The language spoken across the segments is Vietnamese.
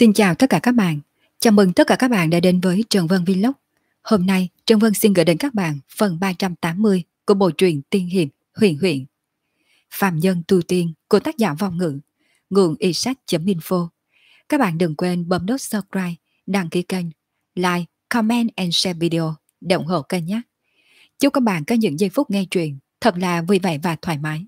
Xin chào tất cả các bạn. Chào mừng tất cả các bạn đã đến với Trần Vân Vlog. Hôm nay, Trần Vân xin gửi đến các bạn phần 380 của bộ truyện tiên hiệp Huyền Huyền. Phạm nhân tu tiên của tác giả Vong Ngữ, nguồn iSac.info. Các bạn đừng quên bấm nút subscribe, đăng ký kênh, like, comment and share video để ủng hộ kênh nhé. Chúc các bạn có những giây phút nghe truyện thật là vui vẻ và thoải mái.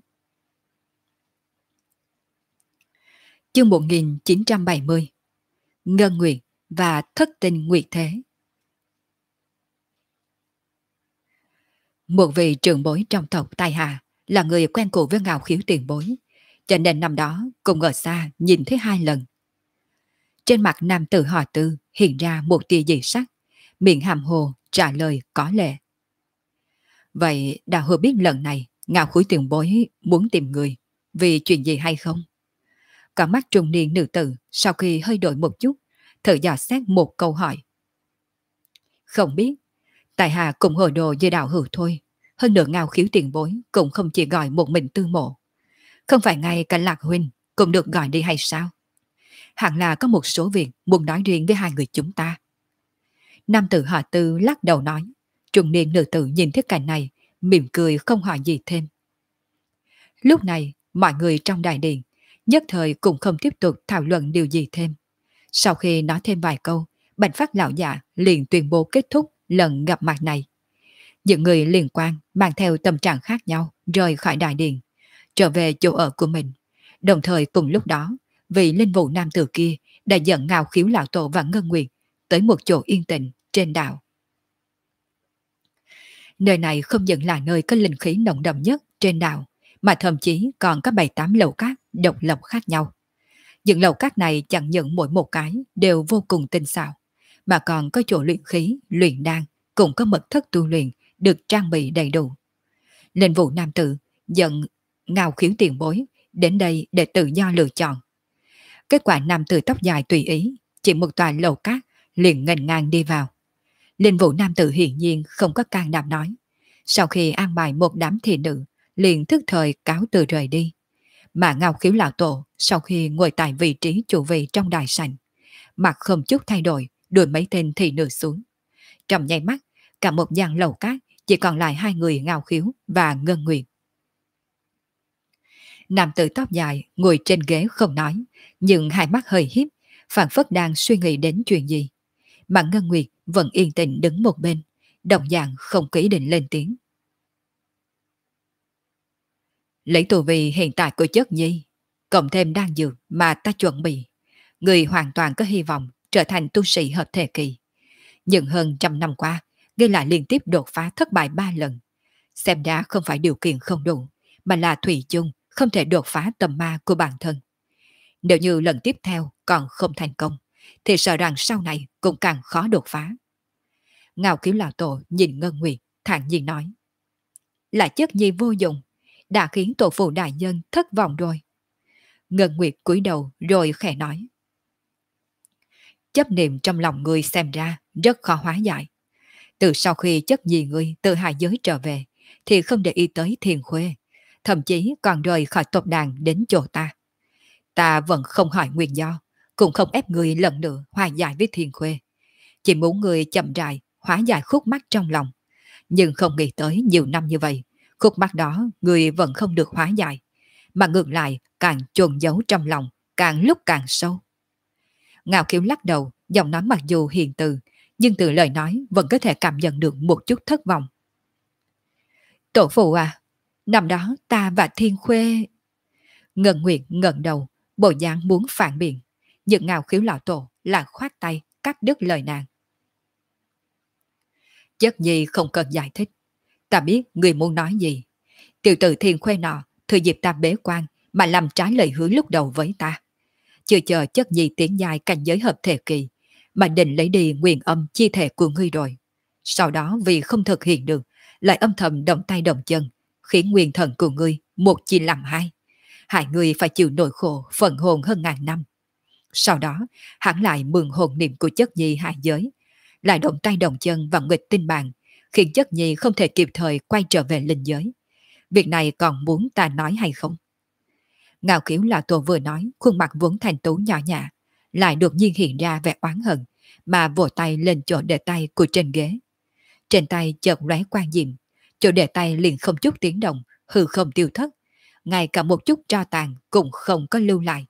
Chương 1970 Ngân Nguyệt và Thất Tinh Nguyệt Thế. Một vị trưởng bối trong tộc Tài Hà là người quen cũ với Ngạo Khiếu tiền bối, cho nên năm đó cùng ở xa nhìn thấy hai lần. Trên mặt nam tử họ Tư hiện ra một tia dị sắc, miệng hàm hồ trả lời có lệ. Vậy Đào Hư biết lần này Ngạo Khiếu tiền bối muốn tìm người vì chuyện gì hay không? Cả mắt trung niên nữ tử sau khi hơi đổi một chút, thử dò xét một câu hỏi. Không biết. Tài Hà cùng hồi đồ với Đào Hữu thôi. Hơn nữa Ngạo Khiếu tiền bối cũng không chỉ gọi một mình Tư Mộ. Không phải ngay cả Lạc Huynh cũng được gọi đi hay sao? Hẳn là có một số việc muốn nói riêng với hai người chúng ta. Nam tử họ Tư lắc đầu nói. Trung niên nữ tử nhìn thấy cảnh này, mỉm cười không hỏi gì thêm. Lúc này, mọi người trong đại điện nhất thời cũng không tiếp tục thảo luận điều gì thêm. Sau khi nói thêm vài câu, Bạch Phát lão giả liền tuyên bố kết thúc lần gặp mặt này. Những người liên quan mang theo tâm trạng khác nhau rời khỏi đại điện, trở về chỗ ở của mình. Đồng thời cùng lúc đó, vị linh vụ nam tử kia đã dẫn Ngạo Khiếu lão tổ và Ngân Nguyệt tới một chỗ yên tĩnh trên đảo. Nơi này không những là nơi có linh khí nồng đậm nhất trên đảo, mà thậm chí còn có 7-8 lầu cát độc lập khác nhau. Những lầu cát này chẳng những mỗi một cái đều vô cùng tinh xảo, mà còn có chỗ luyện khí, luyện đan, cũng có mật thất tu luyện được trang bị đầy đủ. Linh vụ nam tử dẫn Ngạo Khiếu tiền bối đến đây để tự do lựa chọn. Kết quả nam tử tóc dài tùy ý, chỉ một tòa lầu cát liền nghênh ngang đi vào. Linh vụ nam tử hiển nhiên không có can đảm nói. Sau khi an bài một đám thị nữ, liền thức thời cáo từ rời đi. Mà Ngạo Khiếu lão tổ sau khi ngồi tại vị trí chủ vị trong đại sảnh, mặt không chút thay đổi, đuổi mấy tên thị nữ xuống. Trong nháy mắt, cả một gian lầu cát chỉ còn lại hai người Ngạo Khiếu và Ngân Nguyệt. Nam tử tóc dài ngồi trên ghế không nói, nhưng hai mắt hơi híp, phảng phất đang suy nghĩ đến chuyện gì. Mà Ngân Nguyệt vẫn yên tĩnh đứng một bên, đồng dạng không có ý định lên tiếng. Lấy tù vị hiện tại của chất nhi, cộng thêm đan dược mà ta chuẩn bị, người hoàn toàn có hy vọng trở thành tu sĩ hợp thể kỳ. Nhưng hơn 100 năm qua, ghi lại liên tiếp đột phá thất bại 3 lần. Xem ra không phải điều kiện không đủ, mà là thủy chung không thể đột phá tầm ma của bản thân. Nếu như lần tiếp theo còn không thành công, thì sợ rằng sau này cũng càng khó đột phá. Ngạo Khiếu lão tổ nhìn Ngân Nguyệt, thản nhiên nói. Là chất nhi vô dụng, đã khiến tổ phụ đại nhân thất vọng rồi. Ngân Nguyệt cúi đầu rồi khẽ nói. Chấp niệm trong lòng ngươi xem ra rất khó hóa giải. Từ sau khi chất nhi ngươi từ hạ giới trở về, thì không để ý tới Thiền Khuê, thậm chí còn rời khỏi tộc đàn đến chỗ ta. Ta vẫn không hỏi nguyên do, cũng không ép ngươi lần nữa hòa giải với Thiền Khuê. Chỉ muốn ngươi chậm rãi hóa giải khúc mắc trong lòng. Nhưng không nghĩ tới nhiều năm như vậy, khúc mắc đó ngươi vẫn không được hóa giải, mà ngược lại càng chôn giấu trong lòng, càng lúc càng sâu. Ngạo Khiếu lắc đầu, giọng nói mặc dù hiền từ, nhưng từ lời nói vẫn có thể cảm nhận được một chút thất vọng. Tổ phụ à, năm đó ta và Thiên Khuê... Ngân Nguyệt ngẩng đầu, bộ dáng muốn phản biện, nhưng Ngạo Khiếu lão tổ là khoát tay, cắt đứt lời nàng. Chất nhi không cần giải thích. Ta biết người muốn nói gì. Tiểu tử Thiên Khuê nọ thừa dịp ta bế quan mà làm trái lời hứa lúc đầu với ta. Chưa chờ chất nhi tiến dài cảnh giới hợp thể kỳ, mà định lấy đi nguyên âm chi thể của ngươi rồi. Sau đó vì không thực hiện được, lại âm thầm động tay động chân, khiến nguyên thần của ngươi một chia làm hai. Hại ngươi phải chịu nỗi khổ phần hồn hơn ngàn năm. Sau đó, hắn lại mượn hồn niệm của chất nhi hai giới, lại động tay động chân vào nghịch tinh bàn, khiến chất nhi không thể kịp thời quay trở về linh giới. Việc này còn muốn ta nói hay không? Ngạo Khiếu là tổ vừa nói, khuôn mặt vốn thành tú nhỏ nhã, lại đột nhiên hiện ra vẻ oán hận, mà vỗ tay lên chỗ để tay của trên ghế. Trên tay chợt lóe quang diệm, chỗ để tay liền không chút tiếng động, hư không tiêu thất, ngay cả một chút tro tàn cũng không có lưu lại.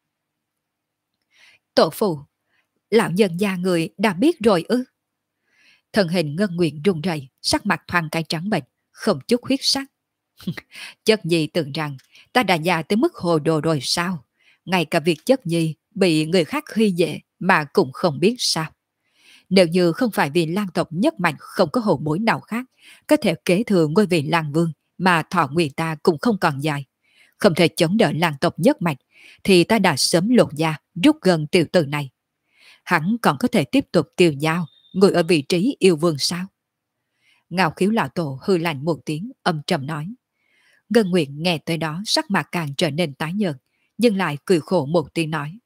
Tổ phụ, lão nhân gia người đã biết rồi ư? Thân hình Ngân Nguyện run rẩy, sắc mặt thoáng cái trắng bệch, không chút huyết sắc. Chất nhi tưởng rằng ta đã già tới mức hồ đồ rồi sao? Ngay cả việc chất nhi bị người khác khi dễ mà cũng không biết sao. Nếu như không phải vì lang tộc nhất mạnh không có hậu bối nào khác có thể kế thừa ngôi vị lang vương, mà thọ nguyên ta cũng không còn dài, không thể chống đỡ lang tộc nhất mạnh, thì ta đã sớm lột da rút gần tiểu tử này. Hắn còn có thể tiếp tục tiêu dao ngồi ở vị trí yêu vương sao? Ngao Khiếu lão tổ hư lạnh một tiếng, âm trầm nói. Ngân Nguyện nghe tới đó sắc mặt càng trở nên tái nhợt, nhưng lại cười khổ một tiếng nói.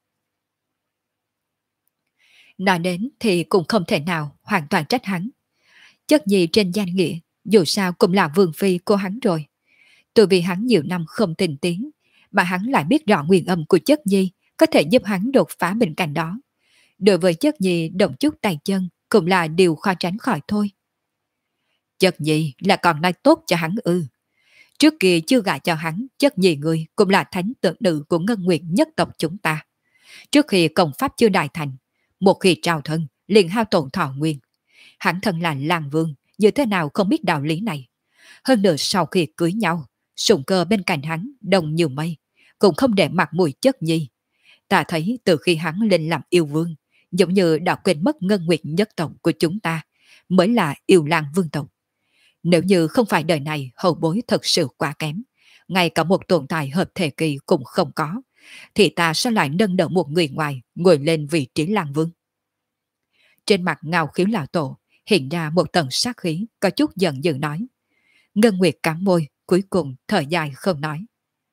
Nói đến thì cũng không thể nào hoàn toàn trách hắn. Chất nhi trên danh nghĩa, dù sao cũng là vương phi của hắn rồi. Từ vì hắn nhiều năm không tình tiến, mà hắn lại biết rõ nguyên âm của chất nhi có thể giúp hắn đột phá bên cạnh đó. Đối với chất nhi động chút tay chân cũng là điều khó tránh khỏi thôi. Chất nhi là còn nói tốt cho hắn ư? Trước kia chưa gả cho hắn, chất nhi người cũng là thánh tượng nữ của Ngân Nguyệt nhất tộc chúng ta. Trước khi công pháp chưa đại thành, một khi trao thân liền hao tổn thọ nguyên. Hắn thân là lang vương, như thế nào không biết đạo lý này. Hơn nữa sau khi cưới nhau, sủng cơ bên cạnh hắn đông như mây, cũng không để mặt mũi chất nhi. Ta thấy từ khi hắn lên làm yêu vương, giống như đã quên mất Ngân Nguyệt nhất tộc của chúng ta, mới là yêu lang vương tộc. Nếu như không phải đời này hậu bối thật sự quá kém, ngay cả một tồn tại hợp thể kỳ cũng không có, thì ta sẽ lại nâng đỡ một người ngoài ngồi lên vị trí lang vương. Trên mặt Ngao Khiếu lão tổ hiện ra một tầng sát khí, có chút giận dữ nói. Ngân Nguyệt cắn môi, cuối cùng thở dài không nói.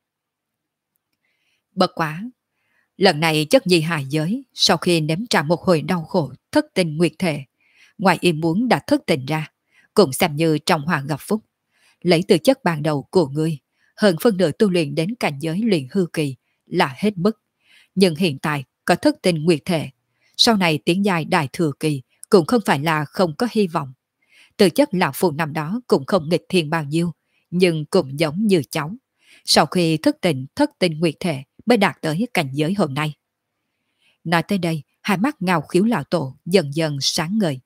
Bất quá, lần này chất nhi hài giới, sau khi nếm trải một hồi đau khổ thất tình nguyệt thể, ngoài ý muốn đã thức tỉnh ra, cũng xem như trong hoàng gặp phúc. Lấy từ chất ban đầu của ngươi, hơn phân nửa tu luyện đến cảnh giới luyện hư kỳ là hết mức. Nhưng hiện tại có thất tình nguyệt thể, sau này tiến dài đại thừa kỳ cũng không phải là không có hy vọng. Từ chất lão phụ năm đó cũng không nghịch thiên bao nhiêu, nhưng cũng giống như cháu. Sau khi thất tình nguyệt thể mới đạt tới cảnh giới hôm nay. Nói tới đây, hai mắt Ngao Khiếu lão tổ dần dần sáng ngời.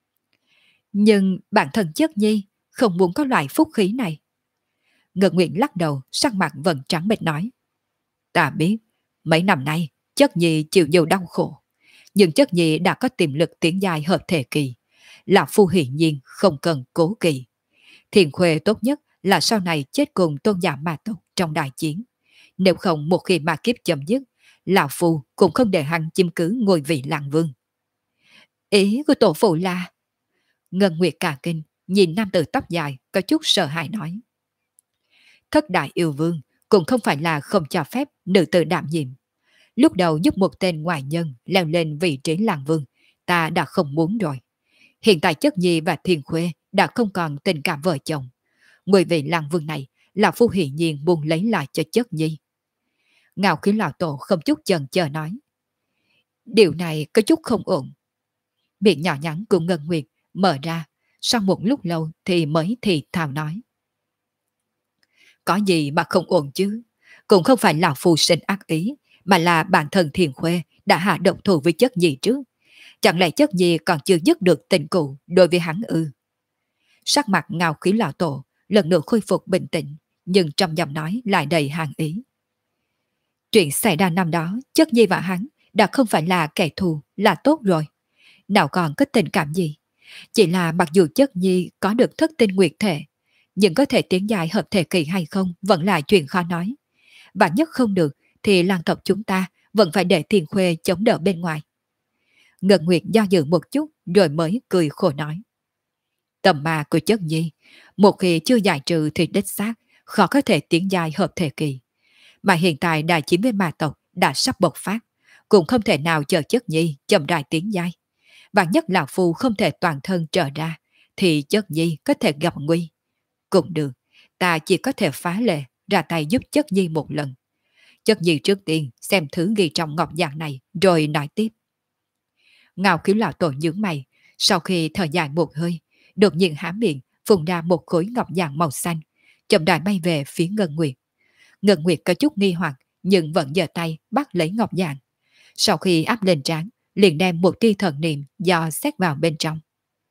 Nhưng bản thân chất nhi không muốn có loại phúc khí này. Ngân Nguyện lắc đầu, sắc mặt vẫn trắng bệch nói. Ta biết, mấy năm nay chất nhi chịu nhiều đau khổ, nhưng chất nhi đã có tiềm lực tiến dài hợp thể kỳ. Lão phu hiển nhiên không cần cố kỳ. Thiền Khuê tốt nhất là sau này chết cùng tôn giả ma tộc trong đại chiến. Nếu không một khi ma kiếp chấm dứt, lão phu cũng không để hắn chiếm cứ ngôi vị lang vương. Ý của tổ phụ là... Ngân Nguyệt cả kinh, nhìn nam tử tóc dài, có chút sợ hãi nói. Thất đại yêu vương cũng không phải là không cho phép nữ tử đảm nhiệm. Lúc đầu giúp một tên ngoại nhân leo lên vị trí lang vương, ta đã không muốn rồi. Hiện tại chất nhi và Thiên Khuê đã không còn tình cảm vợ chồng. Ngôi vị lang vương này, lão phu hiển nhiên muốn lấy lại cho chất nhi. Ngao Khiếu lão tổ không chút chần chờ nói. Điều này có chút không ổn. Miệng nhỏ nhắn của Ngân Nguyệt mở ra, sau một lúc lâu thì mới thì thào nói. Có gì mà không ổn chứ? Cũng không phải lão phu sinh ác ý, mà là bản thân Thiền Khuê đã hạ động thủ với chất nhi trước. Chẳng lẽ chất nhi còn chưa dứt được tình cũ đối với hắn ư? Sắc mặt Ngao Khiếu lão tổ lần nữa khôi phục bình tĩnh, nhưng trong giọng nói lại đầy hàng ý. Chuyện xảy ra năm đó, chất nhi và hắn đã không phải là kẻ thù, là tốt rồi. Nào còn có tình cảm gì? Chỉ là mặc dù chất nhi có được thất tinh nguyệt thể, nhưng có thể tiến dài hợp thể kỳ hay không vẫn là chuyện khó nói. Và nhất không được thì làng tộc chúng ta vẫn phải để Thiền Khuê chống đỡ bên ngoài. Ngân Nguyệt do dự một chút rồi mới cười khổ nói. Tầm ma của chất nhi, một khi chưa giải trừ thì đích xác, khó có thể tiến dài hợp thể kỳ. Mà hiện tại đại chiến với ma tộc đã sắp bộc phát, cũng không thể nào chờ chất nhi chậm rãi tiến dài. Và nhất lão phu không thể toàn thân trở ra, thì chất nhi có thể gặp nguy. Cũng được, ta chỉ có thể phá lệ, ra tay giúp chất nhi một lần. Chất nhi trước tiên xem thứ ghi trong ngọc giản này rồi nói tiếp. Ngao Khiếu lão tổ nhướng mày, sau khi thở dài một hơi, đột nhiên há miệng phun ra một khối ngọc giản màu xanh, chậm rãi bay về phía Ngân Nguyệt. Ngân Nguyệt có chút nghi hoặc nhưng vẫn giơ tay bắt lấy ngọc giản. Sau khi áp lên trán, liền đem một tia thần niệm do xét vào bên trong.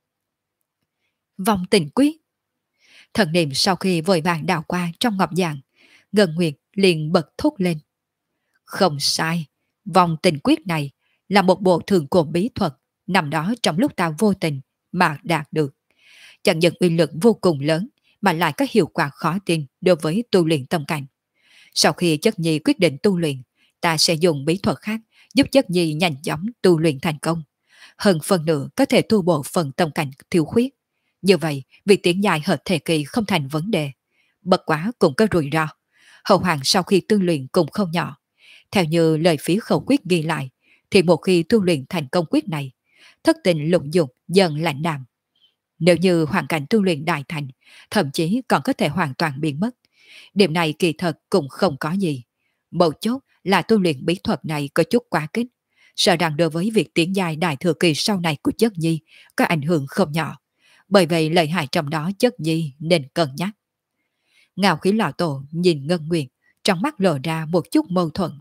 Vong tình quyết. Thần niệm sau khi vội vàng đào qua trong ngọc giản, Ngân Nguyệt liền bật thốt lên. Không sai, vong tình quyết này là một bộ thường cổ bí thuật nằm đó trong lúc ta vô tình mà đạt được. Chẳng những uy lực vô cùng lớn mà lại có hiệu quả khó tin đối với tu luyện tâm cảnh. Sau khi chất nhi quyết định tu luyện, ta sẽ dùng bí thuật khác giúp chất nhi nhanh chóng tu luyện thành công. Hơn phần nữa có thể tu bổ phần tâm cảnh thiếu khuyết. Như vậy, việc tiến dài hợp thể kỳ không thành vấn đề. Bất quá cũng có rủi ro. Hậu hoàng sau khi tu luyện cũng không nhỏ. Theo như lời phía khẩu quyết ghi lại, thì một khi tu luyện thành công quyết này, thất tình lục dục dần lạnh đạm. Nếu như hoàn cảnh tu luyện đại thành, thậm chí còn có thể hoàn toàn biến mất. Điểm này kỳ thật cũng không có gì. Mấu chốt là tu luyện bí thuật này có chút quá kích. Sợ rằng đối với việc tiến dài đại thừa kỳ sau này của chất nhi có ảnh hưởng không nhỏ. Bởi vậy lợi hại trong đó chất nhi nên cân nhắc. Ngạo Khí lão tổ nhìn Ngân Nguyệt, trong mắt lộ ra một chút mâu thuẫn.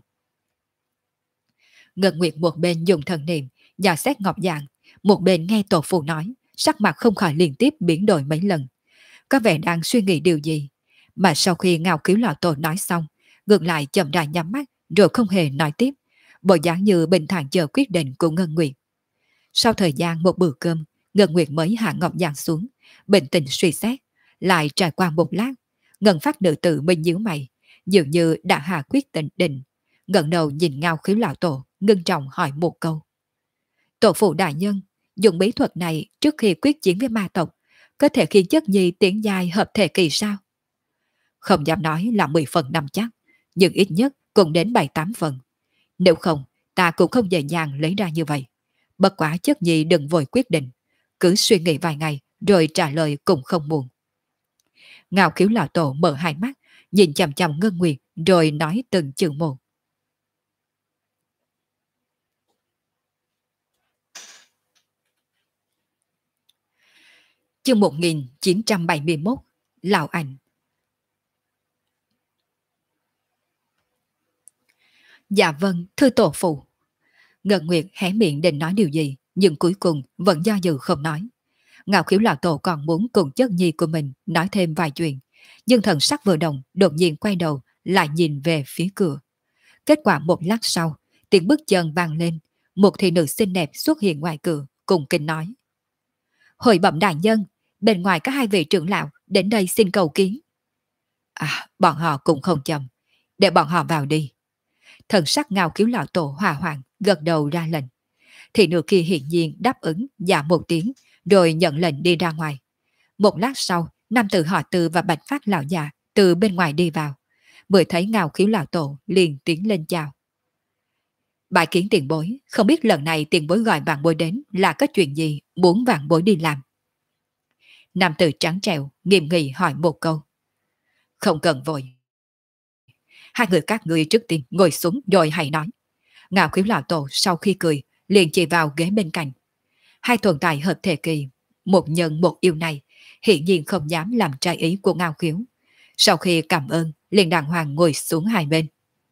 Ngân Nguyệt một bên dùng thần niệm dò xét ngọc dạng, một bên nghe tổ phụ nói, sắc mặt không khỏi liên tiếp biến đổi mấy lần. Có vẻ đang suy nghĩ điều gì, mà sau khi Ngao Cứu lão tổ nói xong, ngược lại chậm rãi nhắm mắt rồi không hề nói tiếp, bộ dáng như bình thản chờ quyết định của Ngân Nguyệt. Sau thời gian một bữa cơm, Ngân Nguyệt mới hạ ngọc giản xuống, bình tĩnh suy xét, lại trải qua một lát, Ngân phát nữ tử mình nhíu mày, dường như đã hạ quyết định, ngẩng đầu nhìn Ngao Khiếu lão tổ, ngưng trọng hỏi một câu. Tổ phụ đại nhân, dùng bí thuật này trước khi quyết chiến với ma tộc, có thể khiến chất nhi tiến dài hợp thể kỳ sao? Không dám nói là 10 phần 5 chắc, nhưng ít nhất cũng đến 7-8 phần. Nếu không, ta cũng không dễ dàng lấy ra như vậy. Bất quá chất nhi đừng vội quyết định, cứ suy nghĩ vài ngày rồi trả lời cũng không muộn. Ngao Khiếu lão tổ mở hai mắt, nhìn chằm chằm Ngân Nguyệt rồi nói từng chữ một. Chương 1971, Lão Ảnh. Dạ vâng, thưa tổ phụ. Ngân Nguyệt hé miệng định nói điều gì, nhưng cuối cùng vẫn do dự không nói. Ngạo Khiếu lão tổ còn muốn cùng chất nhi của mình nói thêm vài chuyện, nhưng thần sắc vừa động, đột nhiên quay đầu, lại nhìn về phía cửa. Kết quả một lát sau, tiếng bước chân vang lên, một thị nữ xinh đẹp xuất hiện ngoài cửa, cùng kinh nói. Hội bẩm đại nhân, bên ngoài có hai vị trưởng lão đến đây xin cầu kiến. À, bọn họ cũng không chậm, để bọn họ vào đi. Thần sắc Ngao Khiếu lão tổ hòa hoạn, gật đầu ra lệnh. Thị nữ kia hiển nhiên đáp ứng dạ một tiếng, rồi nhận lệnh đi ra ngoài. Một lát sau, nam tử họ Từ và Bạch Phát lão già từ bên ngoài đi vào. Vừa thấy Ngao Khiếu lão tổ liền tiến lên chào. Bái kiến tiền bối, không biết lần này tiền bối gọi vạn bối đến là có chuyện gì muốn vạn bối đi làm. Nam tử trắng trẻo nghiêm nghị hỏi một câu. Không cần vội. Hai người các ngươi trước tiên ngồi xuống rồi hãy nói. Ngạo Khiếu lão tổ sau khi cười liền chỉ vào ghế bên cạnh. Hai tồn tại hợp thể kỳ, một nhân một yêu này, hiển nhiên không dám làm trái ý của Ngao Khiếu. Sau khi cảm ơn, liền đàng hoàng ngồi xuống hai bên.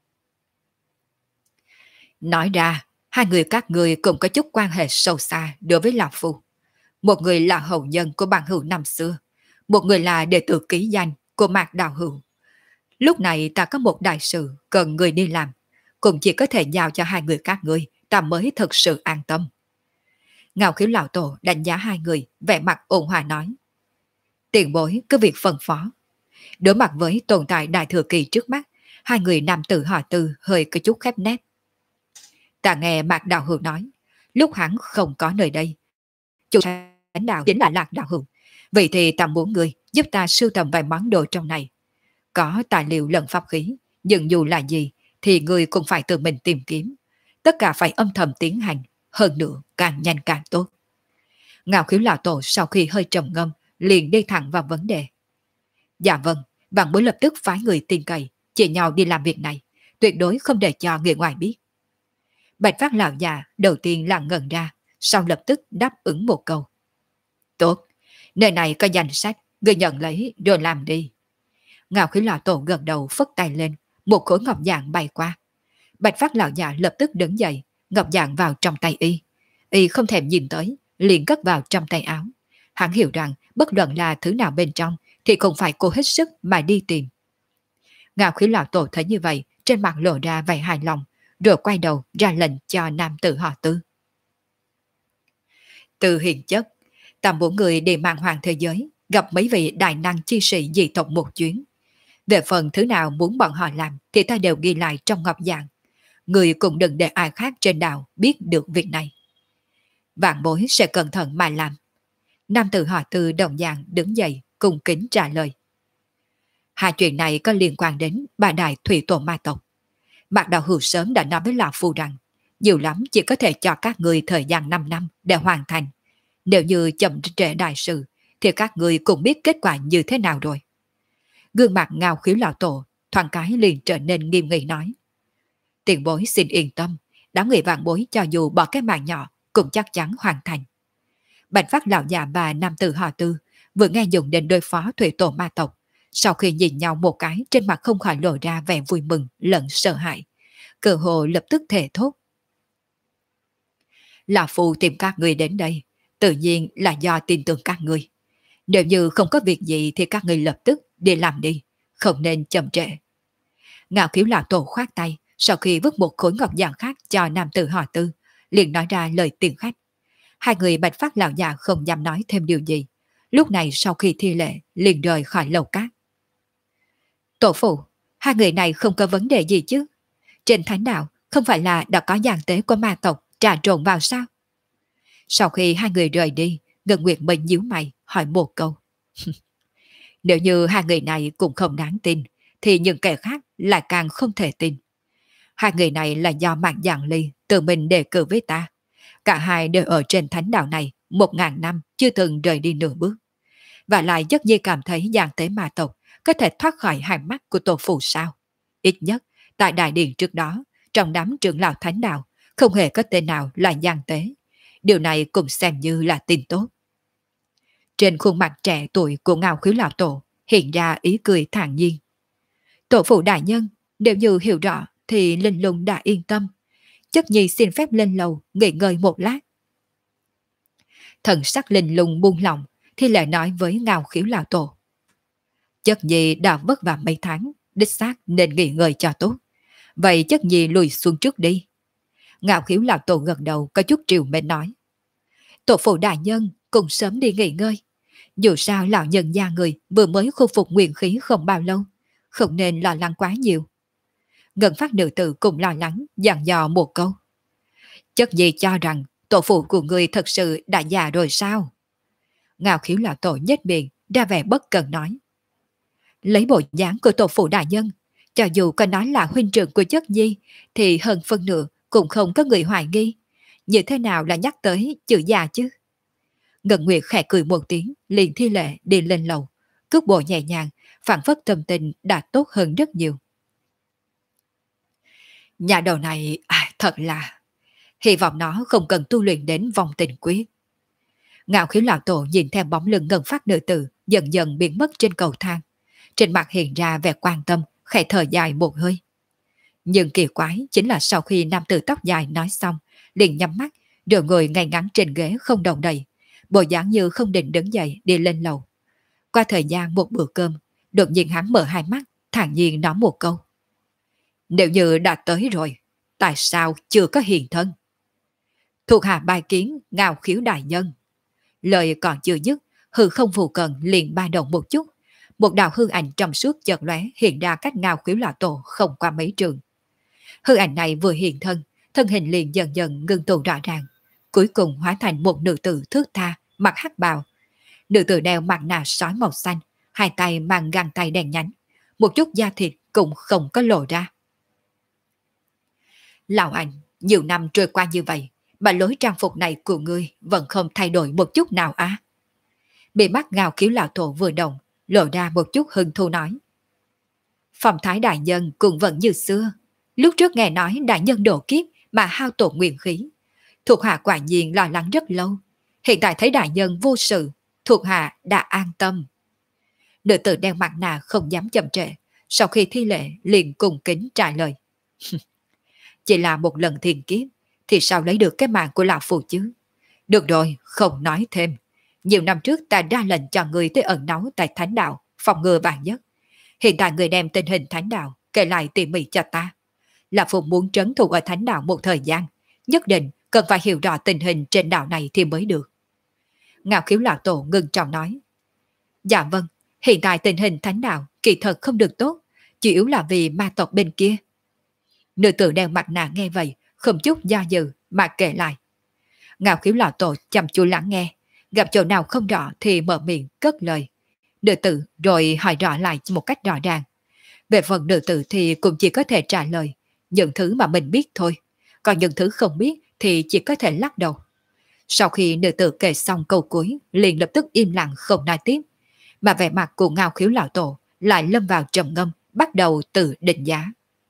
Nói ra, hai người các ngươi cũng có chút quan hệ sâu xa đối với Lão Phu. Một người là hậu nhân của Bằng Hữu năm xưa, một người là đệ tử ký danh của Mạc Đạo Hữu. Lúc này ta có một đại sự cần người đi làm, cũng chỉ có thể giao cho hai người các ngươi, ta mới thực sự an tâm. Ngạo Khiếu lão tổ đánh giá hai người, vẻ mặt ôn hòa nói. Tiền bối cứ việc phân phó. Đối mặt với tồn tại đại thừa kỳ trước mắt, hai người nam tử họ Từ hơi có chút khép nép. Ta nghe Mạc Đạo Hữu nói, lúc hắn không có nơi đây, chủ lãnh đạo chính là Lạc Đạo Hữu. Vậy thì ta muốn người giúp ta sưu tầm vài món đồ trong này. Có tài liệu lẫn pháp khí, nhưng dù là gì thì người cũng phải tự mình tìm kiếm. Tất cả phải âm thầm tiến hành, hơn nữa càng nhanh càng tốt. Ngạo Khiếu lão tổ sau khi hơi trầm ngâm, liền đi thẳng vào vấn đề. Dạ vâng, bạn bối lập tức phái người tin cậy, chỉ nhau đi làm việc này. tuyệt đối không để cho người ngoài biết. Bạch Phát lão già đầu tiên là ngẩn ra, sau lập tức đáp ứng một câu. Tốt, nơi này có danh sách, người nhận lấy rồi làm đi. Ngạo Khí lão tổ gật đầu phất tay lên, một khối ngọc dạng bay qua. Bạch Phát lão già lập tức đứng dậy, ngọc dạng vào trong tay y. Y không thèm nhìn tới, liền cất vào trong tay áo. Hắn hiểu rằng bất luận là thứ nào bên trong thì cũng phải cố hết sức mà đi tìm. Ngạo Khí lão tổ thấy như vậy, trên mặt lộ ra vẻ hài lòng, rồi quay đầu ra lệnh cho nam tử họ Tư. Từ hiền chất, tầm 4 người đi mang hoàng thế giới, gặp mấy vị đại năng chi sĩ dị tộc một chuyến. Về phần thứ nào muốn bọn họ làm thì ta đều ghi lại trong ngọc dạng. Người cũng đừng để ai khác trên đảo biết được việc này. Vạn bối sẽ cẩn thận mà làm. Nam tử họ Tư đồng dạng đứng dậy, cung kính trả lời. Hai chuyện này có liên quan đến ba đại thủy tổ ma tộc. Mạc Đạo Hữu sớm đã nói với Lão Phu rằng, nhiều lắm chỉ có thể cho các người thời gian 5 năm để hoàn thành. Nếu như chậm trễ đại sự, thì các người cũng biết kết quả như thế nào rồi. Gương mặt Ngao Khiếu lão tổ, thoáng cái liền trở nên nghiêm nghị nói. Tiền bối xin yên tâm, đám người vạn bối cho dù bỏ cái mạng nhỏ, cũng chắc chắn hoàn thành. Bạch Phát lão già và nam tử họ Tư vừa nghe dùng đến đối phó thủy tổ ma tộc, sau khi nhìn nhau một cái trên mặt không khỏi lộ ra vẻ vui mừng lẫn sợ hãi, cơ hồ lập tức thề thốt. Lão Phu tìm các người đến đây, tự nhiên là do tin tưởng các người. Nếu như không có việc gì thì các người lập tức đi làm đi, không nên chậm trễ. Ngạo Khiếu lão tổ khoát tay, sau khi vứt một khối ngọc dạng khác cho nam tử họ Tư, liền nói ra lời tiền khách. Hai người Bạch Phát lão già không dám nói thêm điều gì. Lúc này sau khi thi lễ, liền rời khỏi lầu cát. Tổ phụ, hai người này không có vấn đề gì chứ? Trên thánh đạo không phải là đã có giàn tế của ma tộc trà trộn vào sao? Sau khi hai người rời đi, Ngân Nguyệt Minh nhíu mày hỏi một câu. Nếu như hai người này cũng không đáng tin, thì những kẻ khác lại càng không thể tin. Hai người này là do Mạc Giảng Ly tự mình đề cử với ta. Cả hai đều ở trên thánh đạo này 1000 năm chưa từng rời đi nửa bước. Và lại rất dễ cảm thấy giàn tế ma tộc có thể thoát khỏi hai mắt của tổ phụ sao. Ít nhất, tại đại điện trước đó, trong đám trưởng lão thánh đạo, không hề có tên nào là giàn tế. Điều này cũng xem như là tin tốt. Trên khuôn mặt trẻ tuổi của Ngao Khiếu lão tổ hiện ra ý cười thản nhiên. Tổ phụ đại nhân, nếu như hiểu rõ thì Linh Lung đã yên tâm. Chất nhi xin phép lên lầu nghỉ ngơi một lát. Thần sắc Linh Lung buông lòng thì lại nói với Ngao Khiếu lão tổ. Chất nhi đã vất vả mấy tháng, đích xác nên nghỉ ngơi cho tốt. Vậy chất nhi lùi xuống trước đi. Ngao Khiếu lão tổ gật đầu có chút triều mến nói. Tổ phụ đại nhân cùng sớm đi nghỉ ngơi. Dù sao lão nhân gia người vừa mới khôi phục nguyên khí không bao lâu, không nên lo lắng quá nhiều. Ngân Phát nữ tử cũng lo lắng dặn dò một câu. Chất gì cho rằng tổ phụ của người thật sự đã già rồi sao? Ngao Khiếu lão tổ nhếch miệng ra vẻ bất cần nói. Lấy bộ dáng của tổ phụ đại nhân, cho dù có nói là huynh trưởng của chất nhi thì hơn phân nửa cũng không có người hoài nghi. Như thế nào là nhắc tới chữ già chứ? Ngân Nguyệt khẽ cười một tiếng, liền thi lệ đi lên lầu, cước bộ nhẹ nhàng, phản phất tâm tình đã tốt hơn rất nhiều. Nhà đầu này thật là, hy vọng nó không cần tu luyện đến vòng tình quyết. Ngạo Khiếu lão tổ nhìn theo bóng lưng Ngân Phát nữ tử dần dần biến mất trên cầu thang, trên mặt hiện ra vẻ quan tâm, khẽ thở dài một hơi. Nhưng kỳ quái chính là sau khi nam tử tóc dài nói xong, liền nhắm mắt, rồi ngồi ngay ngắn trên ghế không động đậy, bộ dáng như không định đứng dậy đi lên lầu. Qua thời gian một bữa cơm, đột nhiên hắn mở hai mắt, thản nhiên nói một câu. Nếu như đã tới rồi, tại sao chưa có hiện thân? Thuộc hạ bài kiến Ngao Khiếu đại nhân. Lời còn chưa dứt, hư không phù cần liền ba động một chút. Một đạo hư ảnh trong suốt chợt lóe hiện ra cách Ngao Khiếu lão tổ không qua mấy trường. Hư ảnh này vừa hiện thân, thân hình liền dần dần ngưng tụ rõ ràng, cuối cùng hóa thành một nữ tử thước tha, mặc hắc bào. Nữ tử đeo mặt nạ sói màu xanh, hai tay mang găng tay đen nhánh, một chút da thịt cũng không có lộ ra. Lão anh, nhiều năm trôi qua như vậy, mà lối trang phục này của ngươi vẫn không thay đổi một chút nào á. Bị mắt Ngao Khiếu lão tổ vừa động, lộ ra một chút hứng thú nói. Phong thái đại nhân cũng vẫn như xưa, Lúc trước nghe nói đại nhân độ kiếp mà hao tổn nguyên khí. Thuộc hạ quả nhiên lo lắng rất lâu. Hiện tại thấy đại nhân vô sự, thuộc hạ đã an tâm. Nữ tử đeo mặt nạ không dám chậm trễ. Sau khi thi lễ liền cùng kính trả lời. Chỉ là một lần thiền kiếp thì sao lấy được cái mạng của lão phù chứ? Được rồi, không nói thêm. Nhiều năm trước ta ra lệnh cho người tới ẩn náu tại Thánh Đạo, phòng ngừa vạn nhất. Hiện tại người đem tình hình Thánh Đạo kể lại tỉ mỉ cho ta. Là Phù muốn trấn thủ ở Thánh Đạo một thời gian, nhất định cần phải hiểu rõ tình hình trên đảo này thì mới được. Ngạo Khiếu lão tổ ngưng trọng nói. Dạ vâng, hiện tại tình hình Thánh Đạo kỳ thật không được tốt, chủ yếu là vì ma tộc bên kia. Nữ tử đeo mặt nạ nghe vậy, không chút do dự mà kể lại. Ngạo Khiếu lão tổ chăm chú lắng nghe, gặp chỗ nào không rõ thì mở miệng cất lời. Nữ tử rồi hỏi rõ lại một cách rõ ràng. Về phần nữ tử thì cũng chỉ có thể trả lời những thứ mà mình biết thôi, còn những thứ không biết thì chỉ có thể lắc đầu. Sau khi nữ tử kể xong câu cuối, liền lập tức im lặng không nói tiếp, mà vẻ mặt của Ngạo Khiếu lão tổ lại lâm vào trầm ngâm, bắt đầu tự định giá.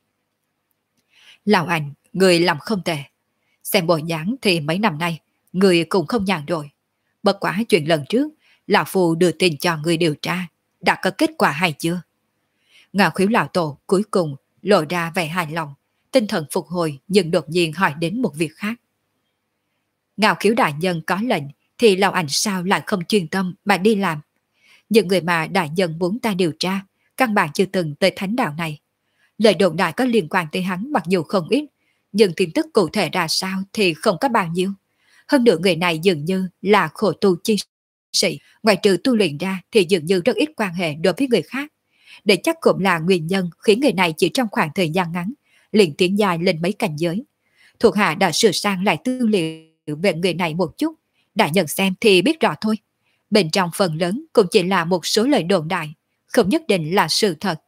Lão Anh, người làm không tệ. Xem bộ dáng thì mấy năm nay, người cũng không nhàn rồi. Bất quá chuyện lần trước, lão phù đưa tin cho người điều tra, đã có kết quả hay chưa? Ngạo Khiếu lão tổ cuối cùng lộ ra vẻ hài lòng, tinh thần phục hồi nhưng đột nhiên hỏi đến một việc khác. Ngạo Khiếu đại nhân có lệnh thì lão ảnh sao lại không chuyên tâm mà đi làm? Những người mà đại nhân muốn ta điều tra, căn bản chưa từng tới Thánh Đạo này. Lời đồn đại có liên quan tới hắn mặc dù không ít, nhưng tin tức cụ thể ra sao thì không có bao nhiêu. Hơn nữa người này dường như là khổ tu chi sĩ, ngoài trừ tu luyện ra thì dường như rất ít quan hệ đối với người khác. Để chắc cũng là nguyên nhân khiến người này chỉ trong khoảng thời gian ngắn liền tiến dài lên mấy cảnh giới. Thuộc hạ đã sửa sang lại tư liệu về người này một chút, đại nhân xem thì biết rõ thôi. Bên trong phần lớn cũng chỉ là một số lời đồn đại, không nhất định là sự thật.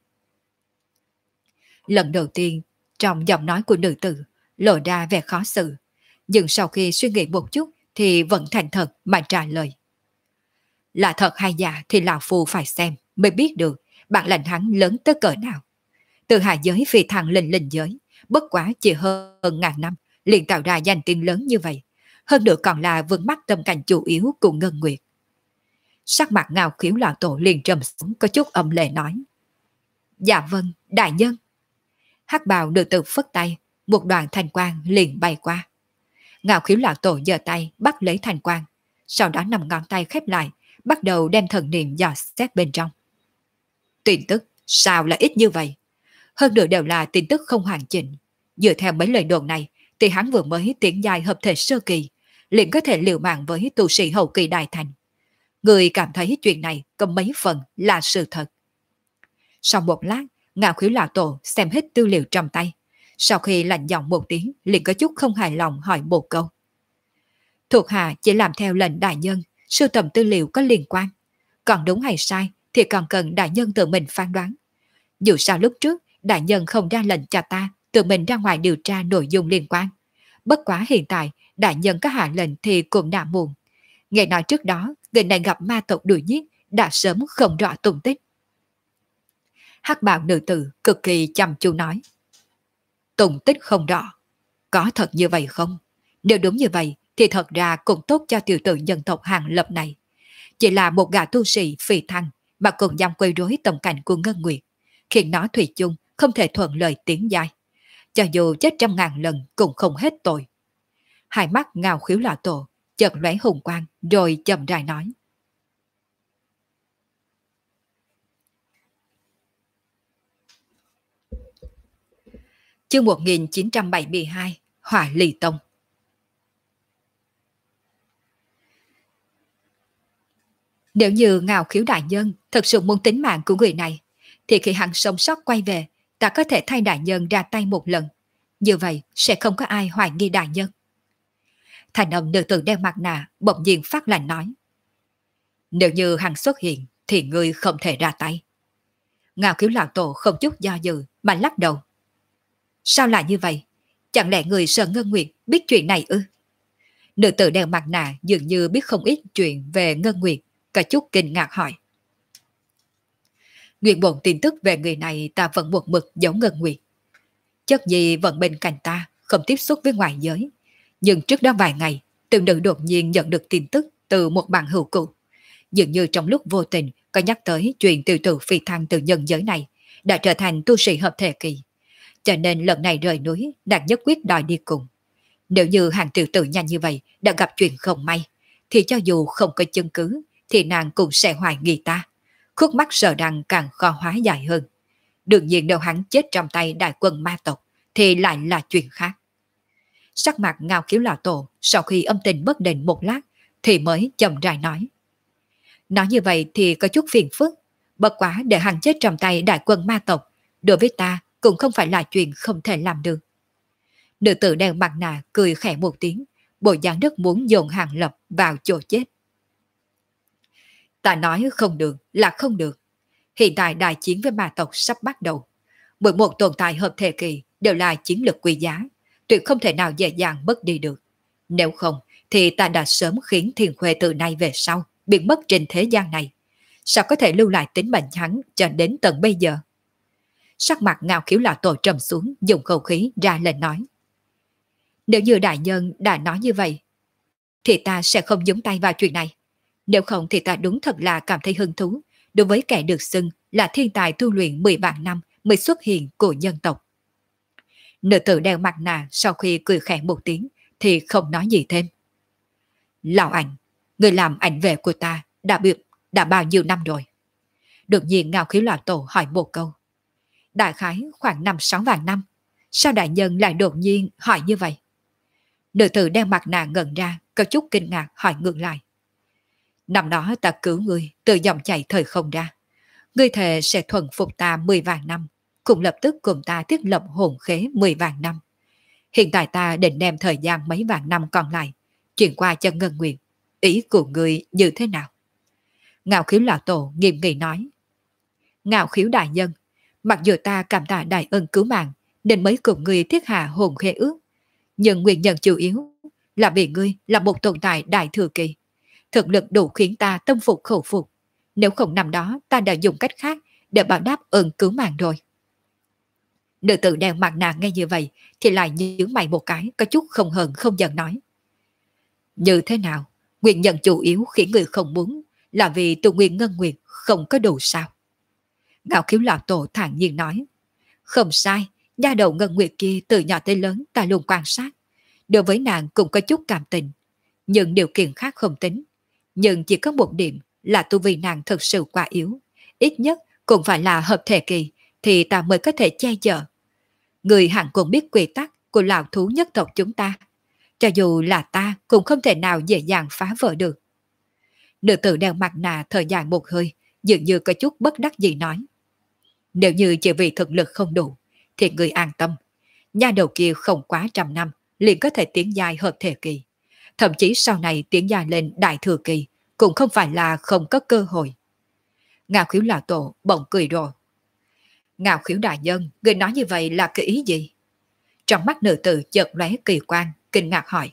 Lần đầu tiên, trong giọng nói của nữ tử lộ ra vẻ khó xử, nhưng sau khi suy nghĩ một chút thì vẫn thành thật mà trả lời. Là thật hay giả thì lão phu phải xem mới biết được bản lĩnh hắn lớn tới cỡ nào. Từ hạ giới phi thăng lên linh giới, bất quá chỉ hơn ngàn năm liền tạo ra danh tiếng lớn như vậy. Hơn nữa còn là vướng mắc tâm cảnh chủ yếu của Ngân Nguyệt. Sắc mặt Ngạo Khiếu lão tổ liền trầm xuống có chút âm lệ nói. Dạ vâng, đại nhân. Hắc bào nữ tử phất tay, một đoàn thanh quang liền bay qua. Ngạo Khiếu lão tổ giơ tay bắt lấy thanh quang, sau đó nằm ngón tay khép lại, bắt đầu đem thần niệm dò xét bên trong. Tin tức sao là ít như vậy? Hơn nữa đều là tin tức không hoàn chỉnh. Dựa theo mấy lời đồn này, thì hắn vừa mới tiến giai hợp thể sơ kỳ, liền có thể liều mạng với tu sĩ hậu kỳ đại thành. Người cảm thấy chuyện này có mấy phần là sự thật. Sau một lát, Ngạo Khiếu lão tổ xem hết tư liệu trong tay. Sau khi lạnh giọng một tiếng, liền có chút không hài lòng hỏi một câu. Thuộc hạ chỉ làm theo lệnh đại nhân, sưu tầm tư liệu có liên quan. Còn đúng hay sai thì còn cần đại nhân tự mình phán đoán. Dù sao lúc trước, đại nhân không ra lệnh cho ta tự mình ra ngoài điều tra nội dung liên quan. Bất quá hiện tại, đại nhân có hạ lệnh thì cũng đã muộn. Nghe nói trước đó, người này gặp ma tộc đuổi giết, đã sớm không rõ tung tích. Hắc bào nữ tử cực kỳ chăm chú nói. Tung tích không rõ. Có thật như vậy không? Nếu đúng như vậy, thì thật ra cũng tốt cho tiểu tử nhân tộc Hàng Lập này. Chỉ là một gã tu sĩ phi thăng mà cùng dám quấy rối tầm cảnh của Ngân Nguyệt, khiến nó thủy chung không thể thuận lợi tiến dài. Cho dù chết trăm ngàn lần cũng không hết tội. Hai mắt Ngạo Khiếu lão tổ chợt lóe hùng quang rồi chậm rãi nói. Chương 1972 Hỏa Ly Tông. Nếu như Ngạo Khiếu đại nhân thật sự muốn tính mạng của người này, thì khi hắn sống sót quay về, ta có thể thay đại nhân ra tay một lần. Như vậy sẽ không có ai hoài nghi đại nhân. Thành âm nữ tử đeo mặt nạ bỗng nhiên phát lạnh nói. Nếu như hắn xuất hiện thì ngươi không thể ra tay. Ngạo Khiếu lão tổ không chút do dự mà lắc đầu. Sao lại như vậy? Chẳng lẽ người Sở Ngân Nguyệt biết chuyện này ư? Nữ tử đeo mặt nạ dường như biết không ít chuyện về Ngân Nguyệt, cả chút kinh ngạc hỏi. Nguyên bổn tin tức về người này ta vẫn một mực giấu Ngân Nguyệt. Chất gì vẫn bên cạnh ta, không tiếp xúc với ngoại giới. Nhưng trước đó vài ngày, tiểu nữ đột nhiên nhận được tin tức từ một bạn hữu cũ. Dường như trong lúc vô tình có nhắc tới chuyện tiểu tử phi thăng từ nhân giới này đã trở thành tu sĩ hợp thể kỳ. Cho nên lần này rời núi, nàng nhất quyết đòi đi cùng. Nếu như hàng tiểu tử nhanh như vậy đã gặp chuyện không may, thì cho dù không có chứng cứ, thì nàng cũng sẽ hoài nghi ta. Khúc mắc sợ rằng càng khó hóa dài hơn. Đương nhiên nếu hắn chết trong tay đại quân ma tộc, thì lại là chuyện khác. Sắc mặt Ngao Khiếu lão tổ sau khi âm tình bất định một lát, thì mới chậm rãi nói. Nói như vậy thì có chút phiền phức, bất quá để hắn chết trong tay đại quân ma tộc, đối với ta cũng không phải là chuyện không thể làm được. Nữ tử đeo mặt nạ cười khẽ một tiếng, bộ dáng rất muốn dồn Hàng Lập vào chỗ chết. Ta nói không được là không được. Hiện tại đại chiến với ma tộc sắp bắt đầu. Mỗi một tồn tại hợp thể kỳ đều là chiến lược quý giá, tuyệt không thể nào dễ dàng mất đi được. Nếu không, thì ta đã sớm khiến Thiên Khuê từ nay về sau biến mất trên thế gian này. Sao có thể lưu lại tính mệnh hắn cho đến tận bây giờ? Sắc mặt Ngao Khiếu lão tổ trầm xuống, dùng khẩu khí ra lệnh nói. Nếu như đại nhân đã nói như vậy, thì ta sẽ không nhúng tay vào chuyện này. Nếu không thì ta đúng thật là cảm thấy hứng thú đối với kẻ được xưng là thiên tài tu luyện 10 vạn năm mới xuất hiện của nhân tộc. Nữ tử đeo mặt nạ sau khi cười khẽ một tiếng thì không nói gì thêm. Lão ảnh, người làm ảnh vệ của ta đã bao nhiêu năm rồi? Đột nhiên Ngao Khiếu lão tổ hỏi một câu. Đại khái khoảng 5-6 vạn năm. Sao đại nhân lại đột nhiên hỏi như vậy? Nữ tử đeo mặt nạ ngẩn ra, có chút kinh ngạc hỏi ngược lại. Năm đó ta cứu ngươi từ dòng chảy thời không ra. Ngươi thề sẽ thuần phục ta 10 vạn năm, cũng lập tức cùng ta thiết lập hồn khế 10 vạn năm. Hiện tại ta định đem thời gian mấy vạn năm còn lại chuyển qua cho Ngân Nguyệt. Ý của ngươi như thế nào? Ngao Khiếu lão tổ nghiêm nghị nói. Ngao Khiếu đại nhân, mặc dù ta cảm tạ đại ân cứu mạng nên mới cùng ngươi thiết hạ hồn khế ước, nhưng nguyên nhân chủ yếu là vì ngươi là một tồn tại đại thừa kỳ. Thực lực đủ khiến ta tâm phục khẩu phục. Nếu không năm đó ta đã dùng cách khác để báo đáp ơn cứu mạng rồi. Nữ tử đeo mặt nạ nghe như vậy thì lại nhướng mày một cái, có chút không hờn không giận nói. Như thế nào? Nguyên nhân chủ yếu khiến người không muốn là vì tu nguyên Ngân Nguyệt không có đủ sao? Ngạo Khiếu lão tổ thản nhiên nói. Không sai, nha đầu Ngân Nguyệt kia từ nhỏ tới lớn ta luôn quan sát. Đối với nàng cũng có chút cảm tình. Nhưng điều kiện khác không tính. Nhưng chỉ có một điểm là tu vi nàng thật sự quá yếu. Ít nhất cũng phải là hợp thể kỳ thì ta mới có thể che chở. Người hẳn cũng biết quy tắc của lão thú nhất tộc chúng ta. Cho dù là ta cũng không thể nào dễ dàng phá vỡ được. Nữ tử đeo mặt nạ thở dài một hơi, dường như có chút bất đắc dĩ nói. Nếu như chỉ vì thực lực không đủ, thì người an tâm. Nha đầu kia không quá 100 năm, liền có thể tiến giai hợp thể kỳ. Thậm chí sau này tiến giai lên đại thừa kỳ, cũng không phải là không có cơ hội. Ngao Khiếu lão tổ bỗng cười rồi. Ngao Khiếu đại nhân, người nói như vậy là cái ý gì? Trong mắt nữ tử chợt lóe kỳ quan, kinh ngạc hỏi.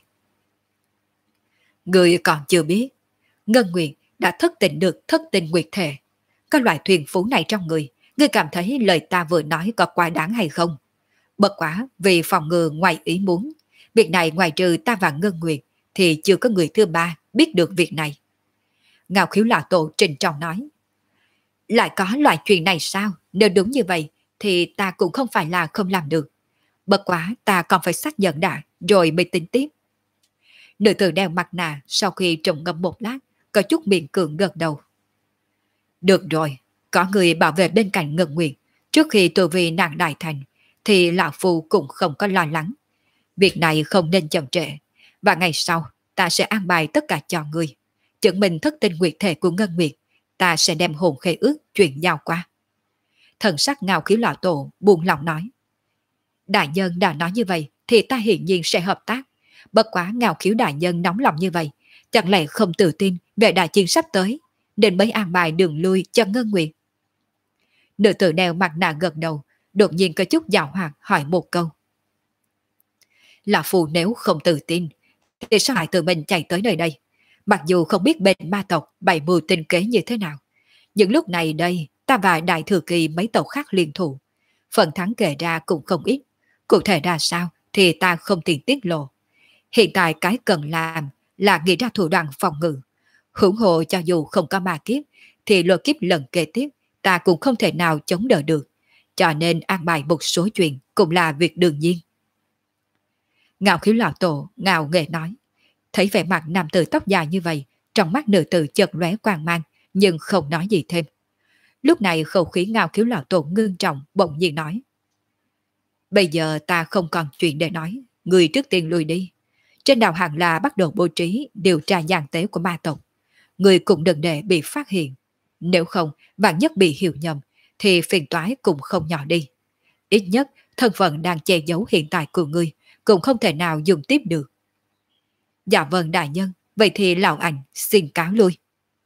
Người còn chưa biết, Ngân Nguyệt đã thức tỉnh được thất tinh nguyệt thể. Cái loại thuyền phú này trong người, ngươi cảm thấy lời ta vừa nói có quá đáng hay không? Bất quá vì phòng ngừa ngoài ý muốn, việc này ngoài trừ ta và Ngân Nguyệt thì chưa có người thứ ba biết được việc này. Ngao Khiếu lão tổ trình trọng nói. Lại có loại chuyện này sao? Nếu đúng như vậy thì ta cũng không phải là không làm được. Bất quá ta còn phải xác nhận đã rồi mới tính tiếp. Nữ tử đeo mặt nạ sau khi trầm ngâm một lát có chút miệng cường gật đầu. Được rồi, có người bảo vệ bên cạnh Ngân Nguyệt trước khi tôi vì nàng đại thành thì lão phu cũng không có lo lắng. Việc này không nên chậm trễ, và ngày sau ta sẽ an bài tất cả cho người. Chứng minh thất tinh nguyệt thể của Ngân Nguyệt, ta sẽ đem hồn khế ước chuyển giao qua. Thần sắc Ngao Khiếu lão tổ buồn lòng nói. Đại nhân đã nói như vậy thì ta hiển nhiên sẽ hợp tác. Bất quá Ngao Khiếu đại nhân nóng lòng như vậy, chẳng lẽ không tự tin về đại chiến sắp tới, nên mới an bài đường lui cho Ngân Nguyệt. Nữ tử đeo mặt nạ gật đầu, đột nhiên có chút giảo hoạt hỏi một câu. Lão phù nếu không tự tin, thì sao lại tự mình chạy tới nơi đây? Mặc dù không biết bên ma tộc bày mưu tinh kế như thế nào, nhưng lúc này đây ta và đại thừa kỳ mấy tộc khác liên thủ, phần thắng kể ra cũng không ít, Cụ thể ra sao thì ta không tiện tiết lộ. Hiện tại cái cần làm là nghĩ ra thủ đoạn phòng ngự. Hưởng hộ cho dù không có ma kiếp, thì lôi kiếp lần kế tiếp ta cũng không thể nào chống đỡ được. Cho nên an bài một số chuyện cũng là việc đương nhiên. Ngạo Khiếu lão tổ ngạo nghễ nói. Thấy vẻ mặt nam tử tóc dài như vậy, trong mắt nữ tử chợt lóe quang mang, nhưng không nói gì thêm. Lúc này khẩu khí Ngạo Khiếu lão tổ ngưng trọng, bỗng nhiên nói: Bây giờ ta không còn chuyện để nói, người trước tiên lui đi. Trên đảo hẳn là bắt đầu bố trí điều tra gian tế của ma tộc. Người cũng đừng để bị phát hiện. Nếu không, vạn nhất bị hiểu nhầm, thì phiền toái cũng không nhỏ đi. Ít nhất, thân phận đang che giấu hiện tại của ngươi cũng không thể nào dùng tiếp được. Dạ vâng đại nhân, vậy thì lão ảnh xin cáo lui.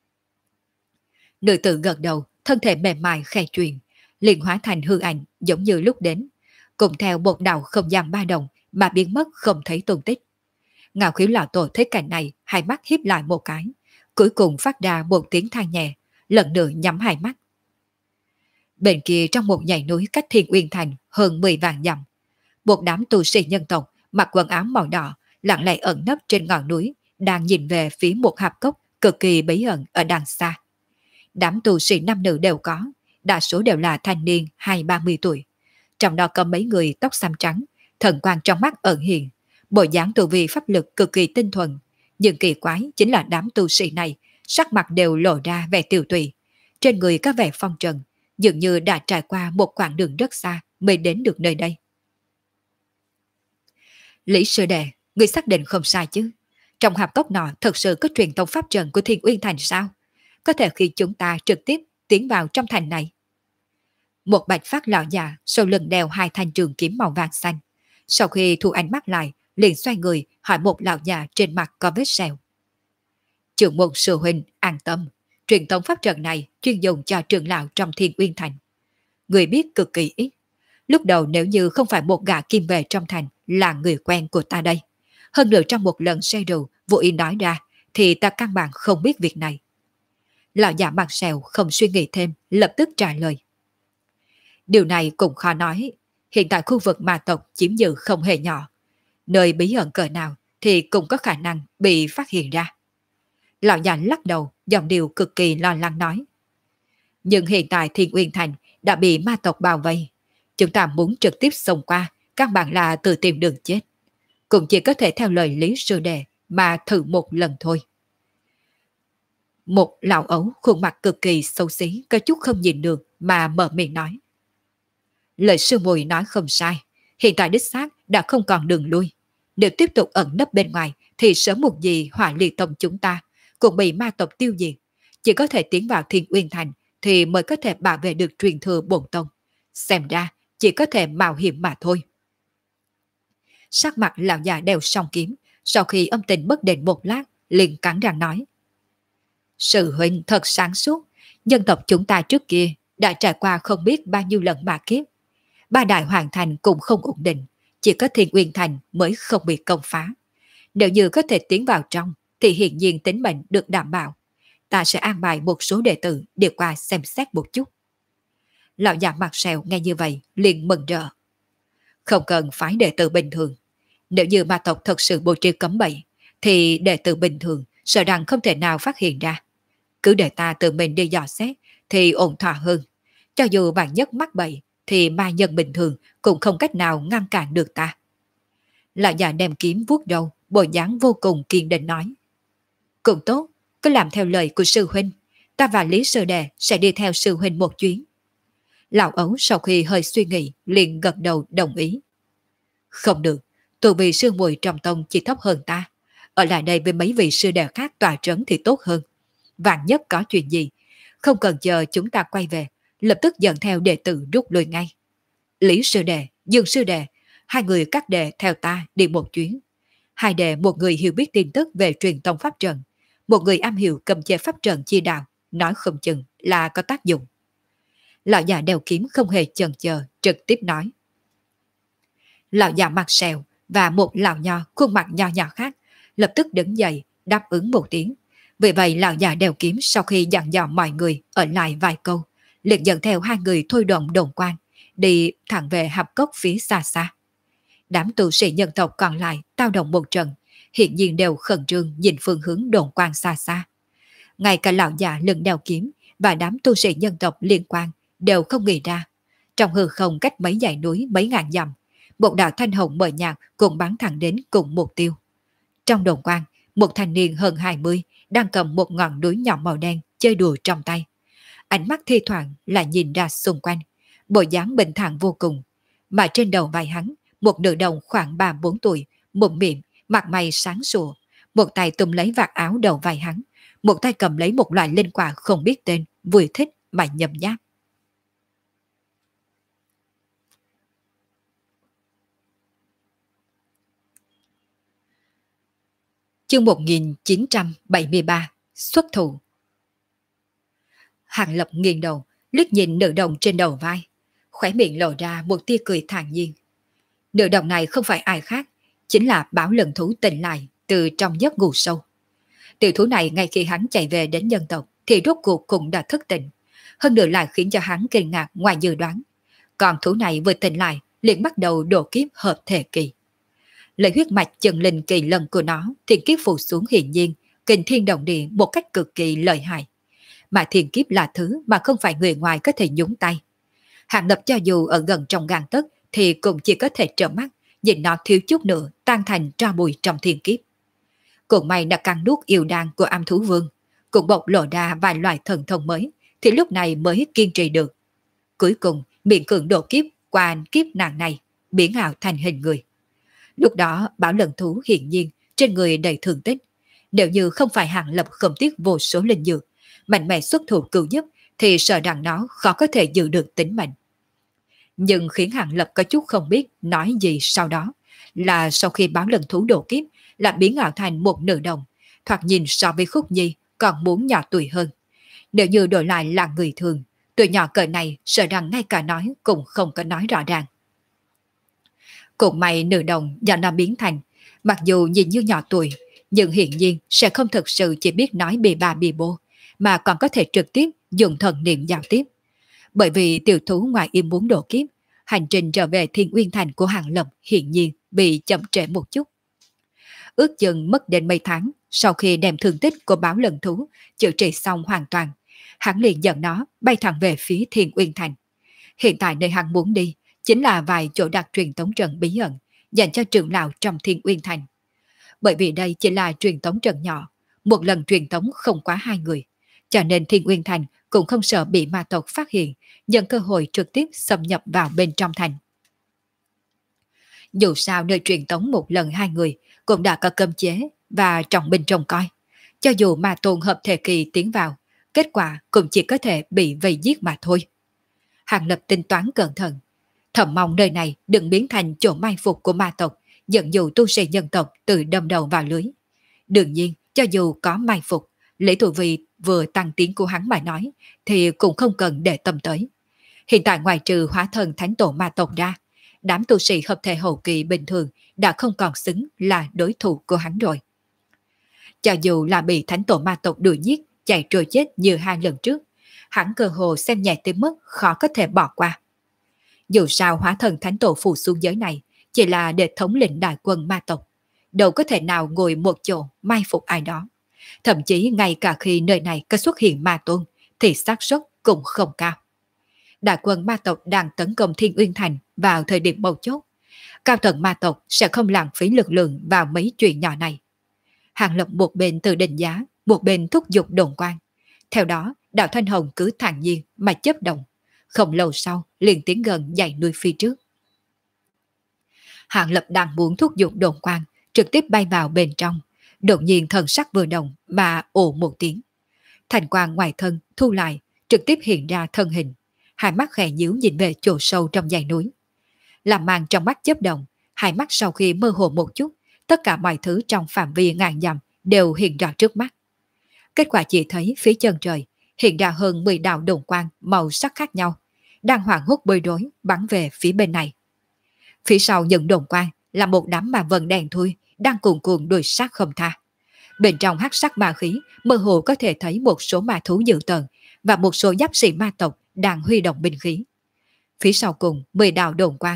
Nữ tử gật đầu, thân thể mềm mại khẽ chuyển, liền hóa thành hư ảnh giống như lúc đến, cùng theo một đạo không gian ba đồng mà biến mất không thấy tung tích. Ngạo Khiếu lão tổ thấy cảnh này, hai mắt híp lại một cái, cuối cùng phát ra một tiếng than nhẹ, lần nữa nhắm hai mắt. Bên kia trong một dãy núi cách Thiên Uyên Thành hơn 10 vạn dặm, một đám tu sĩ nhân tộc mặc quần áo màu đỏ lặng lẽ ẩn nấp trên ngọn núi, đang nhìn về phía một hạp cốc cực kỳ bí ẩn ở đằng xa. Đám tu sĩ nam nữ đều có, đa số đều là thanh niên 20-30 tuổi. Trong đó có mấy người tóc xám trắng, thần quang trong mắt ẩn hiện, bộ dáng tu vi pháp lực cực kỳ tinh thuần. Nhưng kỳ quái chính là đám tu sĩ này, sắc mặt đều lộ ra vẻ tiêu tụy, trên người có vẻ phong trần, dường như đã trải qua một quãng đường rất xa mới đến được nơi đây. Lý sư đệ, người xác định không sai chứ? Trong hạp cốc nọ thật sự có truyền tống pháp trận của Thiên Uyên Thành sao? Có thể khi chúng ta trực tiếp tiến vào trong thành này. Một bạch phát lão già sau lưng đeo hai thanh trường kiếm màu vàng xanh. Sau khi thu ánh mắt lại, liền xoay người hỏi một lão già trên mặt có vết sẹo. Trưởng môn sư huynh an tâm, truyền tống pháp trận này chuyên dùng cho trưởng lão trong Thiên Uyên Thành. Người biết cực kỳ ít. Lúc đầu nếu như không phải một gã kim về trong thành là người quen của ta đây. Hơn nữa trong một lần say rượu vô ý nói ra thì ta căn bản không biết việc này. Lão già mặt sẹo không suy nghĩ thêm, lập tức trả lời. Điều này cũng khó nói. Hiện tại khu vực ma tộc chiếm giữ không hề nhỏ. Nơi bí ẩn cỡ nào thì cũng có khả năng bị phát hiện ra. Lão già lắc đầu, giọng điệu cực kỳ lo lắng nói. Nhưng hiện tại Thiên Uyên Thành đã bị ma tộc bao vây. Chúng ta muốn trực tiếp xông qua, các bạn là tự tìm đường chết. Cũng chỉ có thể theo lời Lý sư đệ mà thử một lần thôi. Một lão ấu khuôn mặt cực kỳ xấu xí, có chút không nhìn được mà mở miệng nói. Lời sư muội nói không sai, hiện tại đích xác đã không còn đường lui. Nếu tiếp tục ẩn nấp bên ngoài thì sớm một gì Hỏa Ly Tông chúng ta cũng bị ma tộc tiêu diệt. Chỉ có thể tiến vào Thiên Uyên Thành thì mới có thể bảo vệ được truyền thừa bổn tông. Xem ra chỉ có thể mạo hiểm mà thôi. Sắc mặt lão già đeo song kiếm, sau khi âm tình bất định một lát, liền cắn răng nói. Sư huynh thật sáng suốt, dân tộc chúng ta trước kia đã trải qua không biết bao nhiêu lần ma kiếp. Ba đại hoàng thành cũng không ổn định, chỉ có Thiên Uyên Thành mới không bị công phá. Nếu như có thể tiến vào trong, thì hiển nhiên tính mệnh được đảm bảo. Ta sẽ an bài một số đệ tử đi qua xem xét một chút. Lão già mặt sẹo nghe như vậy, liền mừng rỡ. Không cần phái đệ tử bình thường. Nếu như ma tộc thật sự bố trí cấm bẫy, thì đệ tử bình thường sợ rằng không thể nào phát hiện ra. Cứ để ta tự mình đi dò xét thì ổn thỏa hơn. Cho dù bạn nhất mắc bẫy thì ma nhân bình thường cũng không cách nào ngăn cản được ta. Lão già đem kiếm vuốt đầu, bộ dáng vô cùng kiên định nói. Cũng tốt, cứ làm theo lời của sư huynh. Ta và Lý sư đệ sẽ đi theo sư huynh một chuyến. Lão ấu sau khi hơi suy nghĩ liền gật đầu đồng ý. Không được, tù vị sư muội trong tông chỉ thấp hơn ta. Ở lại đây với mấy vị sư đệ khác tòa trấn thì tốt hơn. Vạn nhất có chuyện gì, không cần chờ chúng ta quay về, lập tức dẫn theo đệ tử rút lui ngay. Lý sư đệ, Dương sư đệ, hai người các đệ theo ta đi một chuyến. Hai đệ, một người hiểu biết tin tức về truyền tông pháp trận, một người am hiểu cầm chế pháp trận chi đạo, nói không chừng là có tác dụng. Lão già đeo kiếm không hề chần chờ, trực tiếp nói. Lão già mặt sẹo và một lão nho khuôn mặt nho nhỏ khác lập tức đứng dậy đáp ứng một tiếng. Vì vậy lão già đeo kiếm sau khi dặn dò mọi người ở lại vài câu, liền dẫn theo hai người thôi động đồn quan, đi thẳng về hạp cốc phía xa xa. Đám tu sĩ nhân tộc còn lại tao động một trận, hiện nhiên đều khẩn trương nhìn phương hướng đồn quan xa xa. Ngay cả lão già lưng đeo kiếm và đám tu sĩ nhân tộc liên quan đều không nghĩ ra. Trong hư không cách mấy dãy núi mấy ngàn dặm, một đạo thanh hồng mờ nhạt cùng bắn thẳng đến cùng mục tiêu. Trong đồn quan, một thanh niên hơn 20 đang cầm một ngọn núi nhỏ màu đen chơi đùa trong tay. Ánh mắt thi thoảng lại nhìn ra xung quanh, bộ dáng bình thản vô cùng. Mà trên đầu vai hắn, một nữ đồng khoảng 3-4 tuổi, mũm mĩm, mặt mày sáng sủa, một tay túm lấy vạt áo đầu vai hắn, một tay cầm lấy một loại linh quả không biết tên, vui thích mà nhấm nháp. Chương 1973 xuất thủ. Hàng Lập nghiêng đầu, liếc nhìn nữ đồng trên đầu vai, khóe miệng lộ ra một tia cười thản nhiên. Nữ đồng này không phải ai khác, chính là Bảo Lần Thú tỉnh lại từ trong giấc ngủ sâu. Tiểu thú này ngay khi hắn chạy về đến nhân tộc thì rốt cuộc cũng đã thức tỉnh, hơn nữa lại khiến cho hắn kinh ngạc ngoài dự đoán. Còn thú này vừa tỉnh lại liền bắt đầu độ kiếp hợp thể kỳ. Lấy huyết mạch chân linh kỳ lần của nó, thiên kiếp phụ xuống hiển nhiên kinh thiên động địa một cách cực kỳ lợi hại. Mà thiên kiếp là thứ mà không phải người ngoài có thể nhúng tay. Hàng Lập cho dù ở gần trong gang tấc thì cũng chỉ có thể trợn mắt nhìn nó thiếu chút nữa tan thành tro bụi trong thiên kiếp. Cũng may đã cắn nuốt yêu đan của Am Thú Vương, cũng bộc lộ ra vài loại thần thông mới, thì lúc này mới kiên trì được. Cuối cùng miệng cường độ kiếp qua kiếp nạn này, biến ảo thành hình người. Lúc đó Bảo Lần Thú hiển nhiên trên người đầy thương tích. Nếu như không phải Hàng Lập không tiếc vô số linh dược, mạnh mẽ xuất thủ cứu giúp, thì sợ rằng nó khó có thể giữ được tính mệnh. Nhưng khiến Hàng Lập có chút không biết nói gì sau đó, là sau khi Bảo Lần Thú độ kiếp, là biến ảo thành một nữ đồng, thoạt nhìn so với Khúc Nhi còn muốn nhỏ tuổi hơn. Nếu như đổi lại là người thường, tuổi nhỏ cỡ này sợ rằng ngay cả nói cũng không có nói rõ ràng. Cũng may nữ đồng do nó biến thành, mặc dù nhìn như nhỏ tuổi, nhưng hiển nhiên sẽ không thực sự chỉ biết nói bì bà bì bô, mà còn có thể trực tiếp dùng thần niệm giao tiếp. Bởi vì tiểu thú ngoài im muốn độ kiếp, hành trình trở về Thiên Uyên Thành của Hàng Lập hiển nhiên bị chậm trễ một chút. Ước chừng mất đến mấy tháng, sau khi đem thương tích của Báo Lần Thú chữa trị xong hoàn toàn, hắn liền dẫn nó bay thẳng về phía Thiên Uyên Thành. Hiện tại nơi hắn muốn đi chính là vài chỗ đặt truyền tống trận bí ẩn dành cho trưởng lão trong Thiên Uyên Thành. Bởi vì đây chỉ là truyền tống trận nhỏ, một lần truyền tống không quá 2 người, cho nên Thiên Uyên Thành cũng không sợ bị ma tộc phát hiện, nhận cơ hội trực tiếp xâm nhập vào bên trong thành. Dù sao nơi truyền tống một lần 2 người cũng đã có cấm chế và trọng binh trông coi. Cho dù ma tôn hợp thể kỳ tiến vào, kết quả cũng chỉ có thể bị vây giết mà thôi. Hàng Lập tính toán cẩn thận, thầm mong nơi này đừng biến thành chỗ mai phục của ma tộc, dẫn dụ tu sĩ nhân tộc từ đâm đầu vào lưới. Đương nhiên, cho dù có mai phục, Lý Thụ Vị vừa tăng tiếng của hắn mà nói, thì cũng không cần để tâm tới. Hiện tại ngoài trừ hóa thần thánh tổ ma tộc ra, đám tu sĩ hợp thể hậu kỳ bình thường đã không còn xứng là đối thủ của hắn rồi. Cho dù là bị thánh tổ ma tộc đuổi giết, chạy trôi chết như 2 lần trước, hắn cơ hồ xem nhẹ tới mức khó có thể bỏ qua. Dù sao hóa thần thánh tổ phù xuống giới này chỉ là để thống lĩnh đại quân ma tộc, đâu có thể nào ngồi một chỗ mai phục ai đó. Thậm chí ngay cả khi nơi này có xuất hiện ma tôn thì xác suất cũng không cao. Đại quân ma tộc đang tấn công Thiên Uyên Thành vào thời điểm mấu chốt. Cao tầng ma tộc sẽ không lãng phí lực lượng vào mấy chuyện nhỏ này. Hàng Lập một bên tự định giá, một bên thúc giục đồn quan. Theo đó, đạo Thanh Hồng cứ thản nhiên mà chấp động. Không lâu sau, liền tiến gần dãy núi phía trước. Hàng Lập đang muốn thúc giục đồn quan, trực tiếp bay vào bên trong. Đột nhiên thần sắc vừa động mà ồ một tiếng. Thành quang ngoài thân thu lại, trực tiếp hiện ra thân hình. Hai mắt khẽ nhíu nhìn về chỗ sâu trong dãy núi. Làm màn trong mắt chớp động, hai mắt sau khi mơ hồ một chút, tất cả mọi thứ trong phạm vi ngàn dặm đều hiện ra trước mắt. Kết quả chỉ thấy phía chân trời hiện ra hơn 10 đạo đồn quang màu sắc khác nhau, đang hoảng hốt bơi rối bắn về phía bên này. Phía sau những đồn quang là một đám ma vân đen thui đang cuồn cuộn đuổi sát không tha. Bên trong hắc sắc ma khí mơ hồ có thể thấy một số ma thú dữ tợn và một số giáp sĩ ma tộc đang huy động binh khí. Phía sau cùng 10 đạo đồn quang,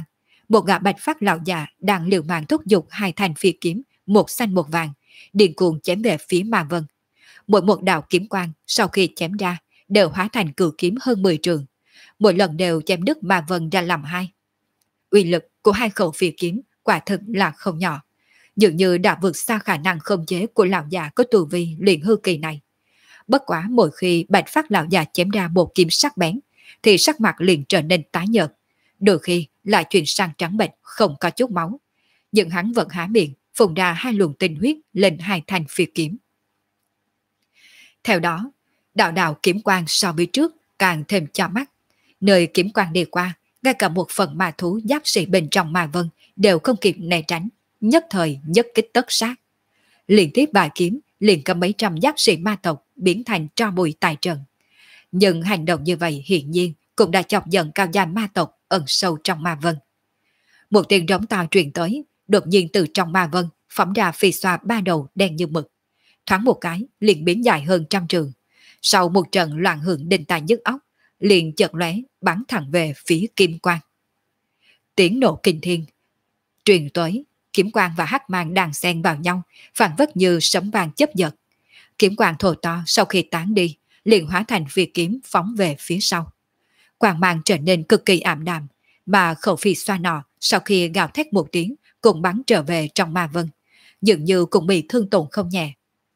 Một gã bạch phát lão già đang liều mạng thúc giục hai thanh phi kiếm, một xanh một vàng, điên cuồng chém về phía Ma Vân. Mỗi một đạo kiếm quang sau khi chém ra đều hóa thành cự kiếm hơn 10 trường, mỗi lần đều chém đứt Ma Vân ra làm hai. Uy lực của hai khẩu phi kiếm quả thực là không nhỏ, dường như đã vượt xa khả năng khống chế của lão già có tu vi luyện hư kỳ này. Bất quá mỗi khi bạch phát lão già chém ra một kiếm sắc bén, thì sắc mặt liền trở nên tái nhợt, đôi khi lại chuyển sang trắng bệch không có chút máu. Nhưng hắn vẫn há miệng phun ra hai luồng tinh huyết lên hai thanh phi kiếm. Theo đó, đạo đạo kiếm quang so với trước càng thêm cho mắt. Nơi kiếm quang đi qua, ngay cả một phần ma thú giáp sĩ bên trong Ma Vân đều không kịp né tránh, nhất thời nhất kích tất sát. Liên tiếp bài kiếm liền có mấy trăm giáp sĩ ma tộc biến thành tro bụi tại trận. Nhưng hành động như vậy hiển nhiên cũng đã chọc giận cao giai ma tộc ẩn sâu trong Ma Vân. Một tiếng rống to truyền tới, đột nhiên từ trong Ma Vân phóng ra phi xoa ba đầu đen như mực. Thoáng một cái liền biến dài hơn trăm trường. Sau một trận loạn hưởng đinh tai nhức óc, liền chợt lóe bắn thẳng về phía Kim Quang. Tiếng nổ kinh thiên truyền tới, kiếm quang và hắc mang đan xen vào nhau, phản phất như sấm vàng chớp giật. Kiếm quang thô to sau khi tán đi, liền hóa thành phi kiếm phóng về phía sau. Quang mang trở nên cực kỳ ảm đạm, mà khẩu phi xoa nọ sau khi gào thét một tiếng cũng bắn trở về trong Ma Vân, dường như cũng bị thương tổn không nhẹ.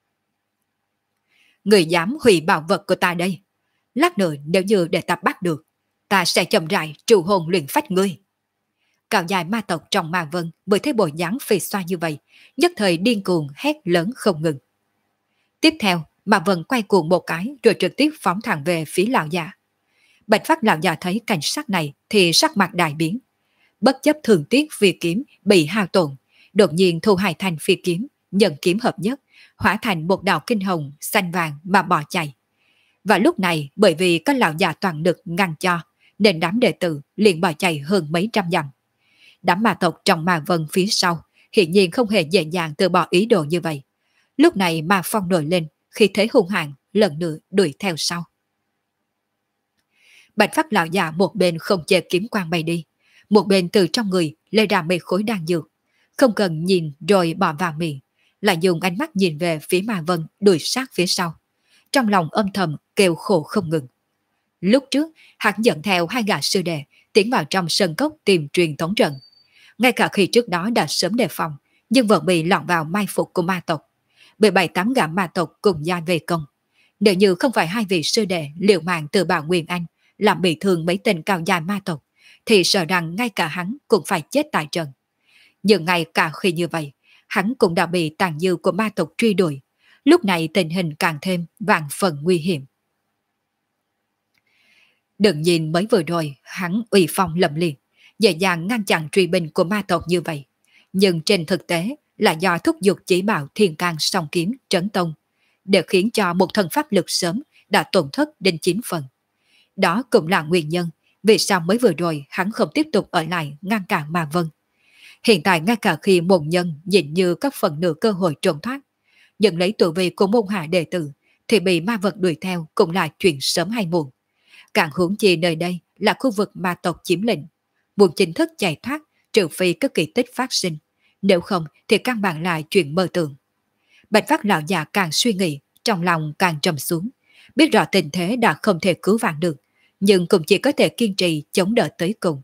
Người dám hủy bảo vật của ta đây, lát nữa nếu như để ta bắt được, ta sẽ chậm rãi trụ hồn luyện phách ngươi. Cao dài ma tộc trong Ma Vân bởi thấy bộ dáng phi xoa như vậy, nhất thời điên cuồng hét lớn không ngừng. Tiếp theo, Ma Vân quay cuồng một cái rồi trực tiếp phóng thẳng về phía lão già. Bạch phát lão già thấy cảnh sát này thì sắc mặt đại biến. Bất chấp thường tiếc phi kiếm bị hao tổn, đột nhiên thu hai thanh phi kiếm, nhận kiếm hợp nhất, hóa thành một đạo kinh hồng xanh vàng mà bỏ chạy. Và lúc này bởi vì có lão già toàn lực ngăn cho, nên đám đệ tử liền bỏ chạy hơn mấy trăm dặm. Đám ma tộc trong Ma Vân phía sau hiển nhiên không hề dễ dàng từ bỏ ý đồ như vậy. Lúc này ma phong nổi lên, khi thế hung hãn lần nữa đuổi theo sau. Bạch phát lão già một bên không chê kiếm quang bay đi, một bên từ trong người lấy ra mấy khối đan dược, không cần nhìn rồi bỏ vào miệng, lại dùng ánh mắt nhìn về phía Ma Vân đuổi sát phía sau. Trong lòng âm thầm kêu khổ không ngừng. Lúc trước, hắn dẫn theo hai gã sư đệ tiến vào trong sân cốc tìm truyền thống trận. Ngay cả khi trước đó đã sớm đề phòng, nhưng vẫn bị lọt vào mai phục của ma tộc. Bởi 7-8 gã ma tộc cùng gia về công. Nếu như không phải hai vị sư đệ liều mạng từ Bảo Nguyên Anh làm bị thương mấy tên cao gia ma tộc, thì sợ rằng ngay cả hắn cũng phải chết tại trận. Nhưng ngay cả khi như vậy, hắn cũng đã bị tàn dư của ma tộc truy đuổi. Lúc này tình hình càng thêm vạn phần nguy hiểm. Đừng nhìn mới vừa rồi hắn uy phong lẫm liệt, dễ dàng ngăn chặn truy binh của ma tộc như vậy. Nhưng trên thực tế là do thúc giục chỉ bảo thiên can song kiếm trấn tông, để khiến cho một thần pháp lực sớm đã tổn thất đến 9 phần. Đó cũng là nguyên nhân vì sao mới vừa rồi hắn không tiếp tục ở lại ngăn cản Ma Vân. Hiện tại ngay cả khi môn nhân nhìn như các phần nửa cơ hội trốn thoát, nhưng lấy tuổi vị của môn hạ đệ tử thì bị ma vật đuổi theo cũng là chuyện sớm hay muộn. Càng huống chi nơi đây là khu vực ma tộc chiếm lĩnh, muốn chính thức chạy thoát trừ phi có kỳ tích phát sinh, nếu không thì căn bản là chuyện mơ tưởng. Bạch phát lão già càng suy nghĩ, trong lòng càng trầm xuống, biết rõ tình thế đã không thể cứu vãn được, nhưng cũng chỉ có thể kiên trì chống đỡ tới cùng.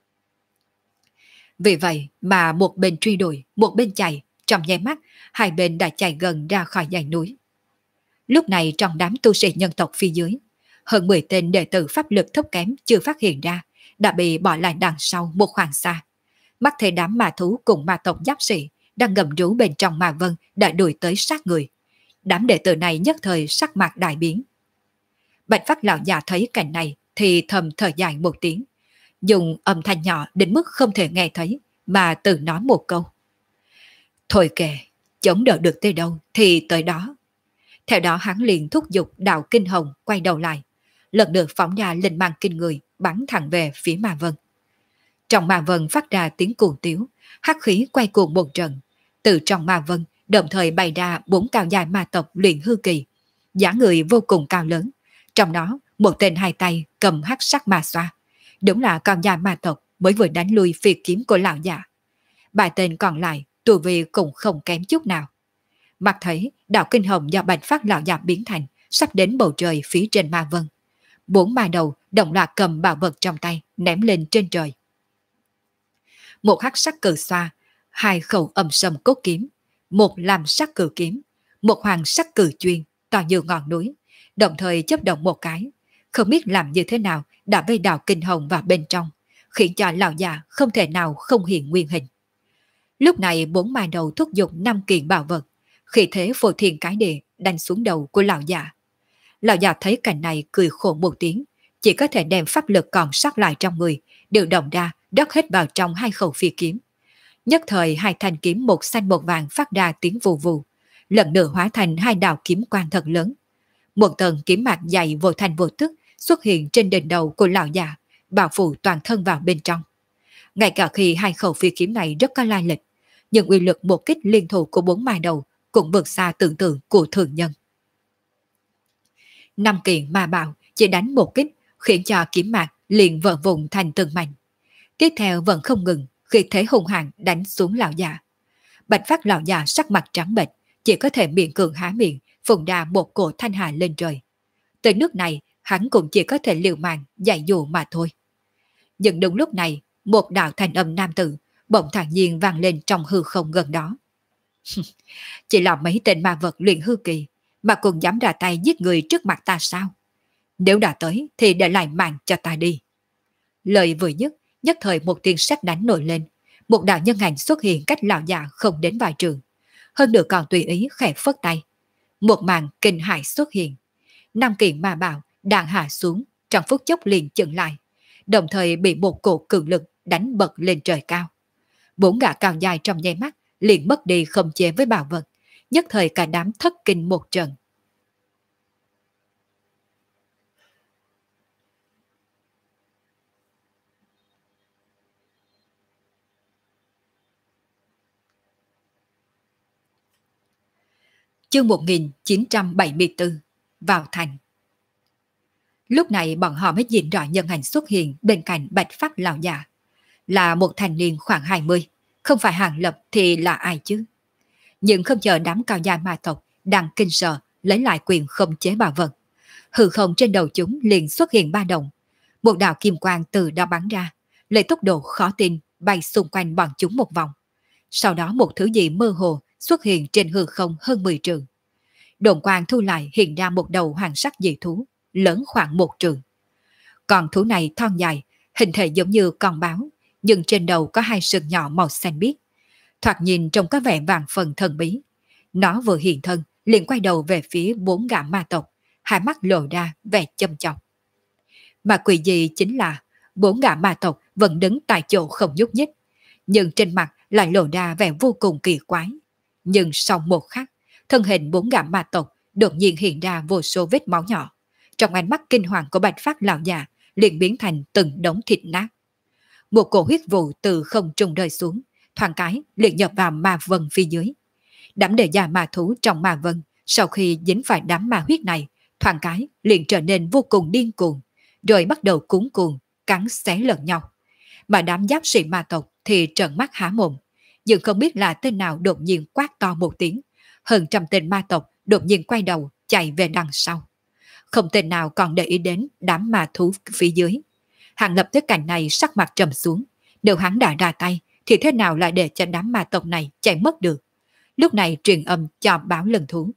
Vì vậy mà một bên truy đuổi, một bên chạy, trong nháy mắt hai bên đã chạy gần ra khỏi dãy núi. Lúc này trong đám tu sĩ nhân tộc phía dưới, hơn 10 tên đệ tử pháp lực thấp kém chưa phát hiện ra, đã bị bỏ lại đằng sau một khoảng xa. Mắt thấy đám ma thú cùng ma tộc giáp sĩ đang ngầm rú bên trong Ma Vân đã đuổi tới sát người. Đám đệ tử này nhất thời sắc mặt đại biến. Bạch phát lão già thấy cảnh này thì thầm thở dài một tiếng, dùng âm thanh nhỏ đến mức không thể nghe thấy mà tự nói một câu: thôi kệ, chống đỡ được tới đâu thì tới đó. Theo đó hắn liền thúc giục đạo kinh hồng quay đầu lại, lần lượt phóng ra linh mang kinh người bắn thẳng về phía Ma Vân. Trong Ma Vân phát ra tiếng cuồng tiếu, hắc khí quay cuồng một trận. Từ trong Ma Vân đồng thời bày ra 4 cao dài ma tộc luyện hư kỳ, dáng người vô cùng cao lớn. Trong đó một tên hai tay cầm hắc sắc ma xoa, đúng là cao dài ma tộc mới vừa đánh lui phi kiếm của lão già. Ba tên còn lại tu vi cũng không kém chút nào. Mặt thấy đạo kinh hồng do Bạch Phát lão già biến thành sắp đến bầu trời phía trên ma vân. Bốn ma đầu đồng loạt cầm bảo vật trong tay ném lên trên trời. Một hắc sắc cự xoa, hai khẩu âm sầm cốt kiếm, một làm sắc cự kiếm, một hoàng sắc cự chuyên to như ngọn núi, đồng thời chấp động một cái, không biết làm như thế nào đã vây đạo kinh hồng vào bên trong, khiến cho lão già không thể nào không hiện nguyên hình. Lúc này bốn ma đầu thúc giục 5 kiện bảo vật, khi thế phô thiên cái địa đánh xuống đầu của lão già. Lão già thấy cảnh này cười khổ một tiếng, chỉ có thể đem pháp lực còn sót lại trong người điều động ra, đốt hết vào trong hai khẩu phi kiếm. Nhất thời hai thanh kiếm một xanh một vàng phát ra tiếng vù vù, lần nữa hóa thành hai đạo kiếm quang thật lớn. Một tầng kiếm mạc dày vô thành vô tức xuất hiện trên đỉnh đầu của lão già, bao phủ toàn thân vào bên trong. Ngay cả khi hai khẩu phi kiếm này rất có lai lịch, nhưng uy lực một kích liên thủ của bốn ma đầu cũng vượt xa tưởng tượng của thường nhân. 5 kiện ma bào chỉ đánh một kích khiến cho kiếm mạc liền vỡ vụn thành từng mảnh. Tiếp theo vẫn không ngừng khi thế hung hăng đánh xuống lão già. Bạch Phát lão già sắc mặt trắng bệch, chỉ có thể miệng cường há miệng phun ra một cổ thanh hà lên trời. Tới nước này hắn cũng chỉ có thể liều mạng dạy dụ mà thôi. Nhưng đúng lúc này một đạo thanh âm nam tử bỗng thản nhiên vang lên trong hư không gần đó. Chỉ là mấy tên ma vật luyện hư kỳ mà cũng dám ra tay giết người trước mặt ta sao? Nếu đã tới thì để lại mạng cho ta đi. Lời vừa dứt, nhất thời một tiếng sét đánh nổi lên, một đạo nhân ảnh xuất hiện cách lão già không đến vài trường, hơn nữa còn tùy ý khẽ phất tay. Một màn kinh hãi xuất hiện, 5 kiện ma bào đang hạ xuống, trong phút chốc liền chững lại, đồng thời bị một cổ cường lực đánh bật lên trời cao. 4 gã cao dài trong nháy mắt liền mất đi khống chế với bảo vật, nhất thời cả đám thất kinh một trận. Chương 1974 vào thành. Lúc này bọn họ mới nhìn rõ nhân ảnh xuất hiện bên cạnh Bạch Phát lão già. Là một thanh niên khoảng 20, không phải Hàng Lập thì là ai chứ? Nhưng không chờ đám cao gia ma tộc đang kinh sợ lấy lại quyền khống chế bảo vật. Hư không trên đầu chúng liền xuất hiện ba động. Một đạo kim quang từ đó bắn ra, lấy tốc độ khó tin bay xung quanh bọn chúng một vòng. Sau đó một thứ gì mơ hồ xuất hiện trên hư không hơn 10 trường. Đồn quang thu lại hiện ra một đầu hoàng sắc dị thú, lớn khoảng 1 trường. Con thú này thon dài, hình thể giống như con báo, nhưng trên đầu có 2 sừng nhỏ màu xanh biếc. Thoạt nhìn trông có vẻ vàng phần thần bí. Nó vừa hiện thân, liền quay đầu về phía 4 gã ma tộc, hai mắt lộ ra vẻ châm chọc. Mà quỷ dị chính là 4 gã ma tộc vẫn đứng tại chỗ không nhúc nhích, nhưng trên mặt lại lộ ra vẻ vô cùng kỳ quái. Nhưng sau một khắc, thân hình 4 gã ma tộc đột nhiên hiện ra vô số vết máu nhỏ. Trong ánh mắt kinh hoàng của Bạch Phát lão già liền biến thành từng đống thịt nát. Một cổ huyết vụ từ không trung rơi xuống, thoáng cái liền nhập vào ma vân phía dưới. Đám đề già ma thú trong ma vân sau khi dính phải đám ma huyết này, thoáng cái liền trở nên vô cùng điên cuồng, rồi bắt đầu cuống cuồng cắn xé lẫn nhau. Mà đám giáp sĩ ma tộc thì trợn mắt há mồm, nhưng không biết là tên nào đột nhiên quát to một tiếng, hơn trăm tên ma tộc đột nhiên quay đầu chạy về đằng sau. Không tên nào còn để ý đến đám ma thú phía dưới. Hàng Lập tới cảnh này sắc mặt trầm xuống, nếu hắn đã ra tay thì thế nào lại để cho đám ma tộc này chạy mất được. Lúc này truyền âm cho báo lần thú.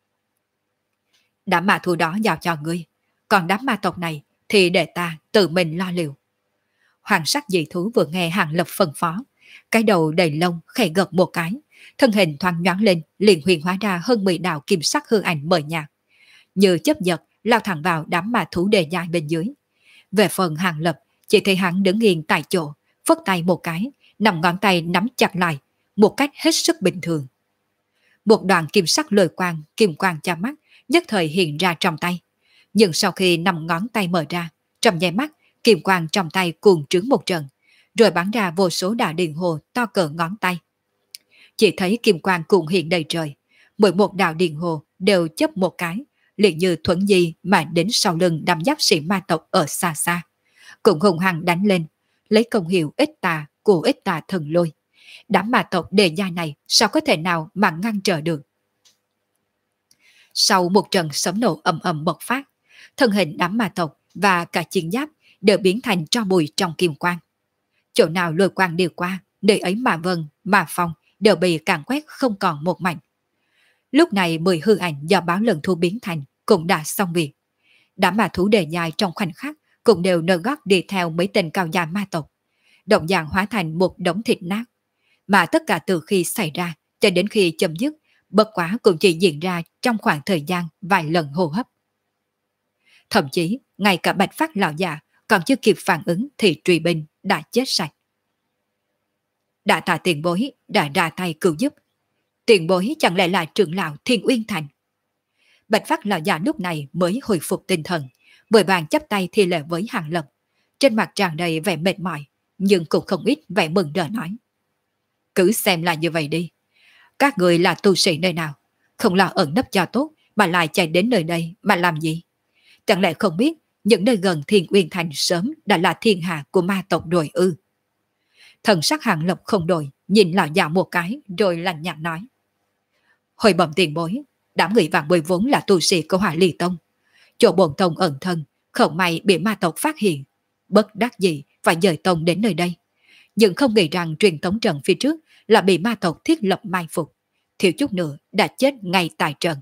Đám ma thú đó giao cho ngươi, còn đám ma tộc này thì để ta tự mình lo liệu. Hoàng sắc dị thú vừa nghe Hàng Lập phân phó, cái đầu đầy lông khẽ gật một cái, thân hình thoáng nhoáng lên liền huyền hóa ra hơn 10 đạo kim sắc hư ảnh mờ nhạt, như chớp giật lao thẳng vào đám ma thú đề dài bên dưới. Về phần Hàng Lập, chỉ thấy hắn đứng yên tại chỗ, phất tay một cái, 5 ngón tay nắm chặt lại, một cách hết sức bình thường. Một đoàn kim sắc lôi quang, kim quang cha mắt, nhất thời hiện ra trong tay. Nhưng sau khi 5 ngón tay mở ra, trong nháy mắt, kim quang trong tay cuồng trướng một trận, rồi bắn ra vô số đạo điện hồ to cỡ ngón tay. Chỉ thấy kim quang cuồng hiện đầy trời, mỗi một đạo điện hồ đều chớp một cái, liền như thuẫn di mà đến sau lưng đám giáp sĩ ma tộc ở xa xa, cũng hùng hăng đánh lên, lấy công hiệu ích tà của ích tà thần lôi. Đám ma tộc đề gia này sao có thể nào mà ngăn trở được. Sau một trận sấm nổ ầm ầm bộc phát, thân hình đám ma tộc và cả chiến giáp đều biến thành tro bụi trong kim quang. Chỗ nào lôi quang đi qua, nơi ấy mà vân, mà phong đều bị càn quét không còn một mảnh. Lúc này 10 hư ảnh do báo lần thu biến thành cũng đã xong việc. Đám ma thú đề dài trong khoảnh khắc cũng đều nơ gót đi theo mấy tên cao gia ma tộc. Động dạng hóa thành một đống thịt nát. Mà tất cả từ khi xảy ra cho đến khi chấm dứt, bất quá cũng chỉ diễn ra trong khoảng thời gian vài lần hô hấp. Thậm chí, ngay cả Bạch Phát lão già còn chưa kịp phản ứng thì truy binh đã chết sạch. Đã tạ tiền bối, đã ra tay cứu giúp. Tiền bối chẳng lẽ là trưởng lão Thiên Uyên Thành. Bạch Phát lão già lúc này mới hồi phục tinh thần, vội vàng chắp tay thi lễ với Hàng Lập. Trên mặt tràn đầy vẻ mệt mỏi, nhưng cũng không ít vẻ mừng rỡ nói. Cứ xem là như vậy đi. Các người là tu sĩ nơi nào, không lo ẩn nấp cho tốt mà lại chạy đến nơi đây mà làm gì? Chẳng lẽ không biết những nơi gần Thiên Uyên Thành sớm đã là thiên hạ của ma tộc rồi ư? Thần sắc Hàng Lập không đổi, nhìn lão già một cái rồi lạnh nhạt nói. Hồi bẩm tiền bối, đám người vàng bồi vốn là tu sĩ của Hỏa Ly Tông. Chỗ bổn tông ẩn thân, không may bị ma tộc phát hiện. Bất đắc dĩ phải dời tông đến nơi đây. Nhưng không nghĩ rằng truyền tống trận phía trước là bị ma tộc thiết lập mai phục. Thiếu chút nữa đã chết ngay tại trận.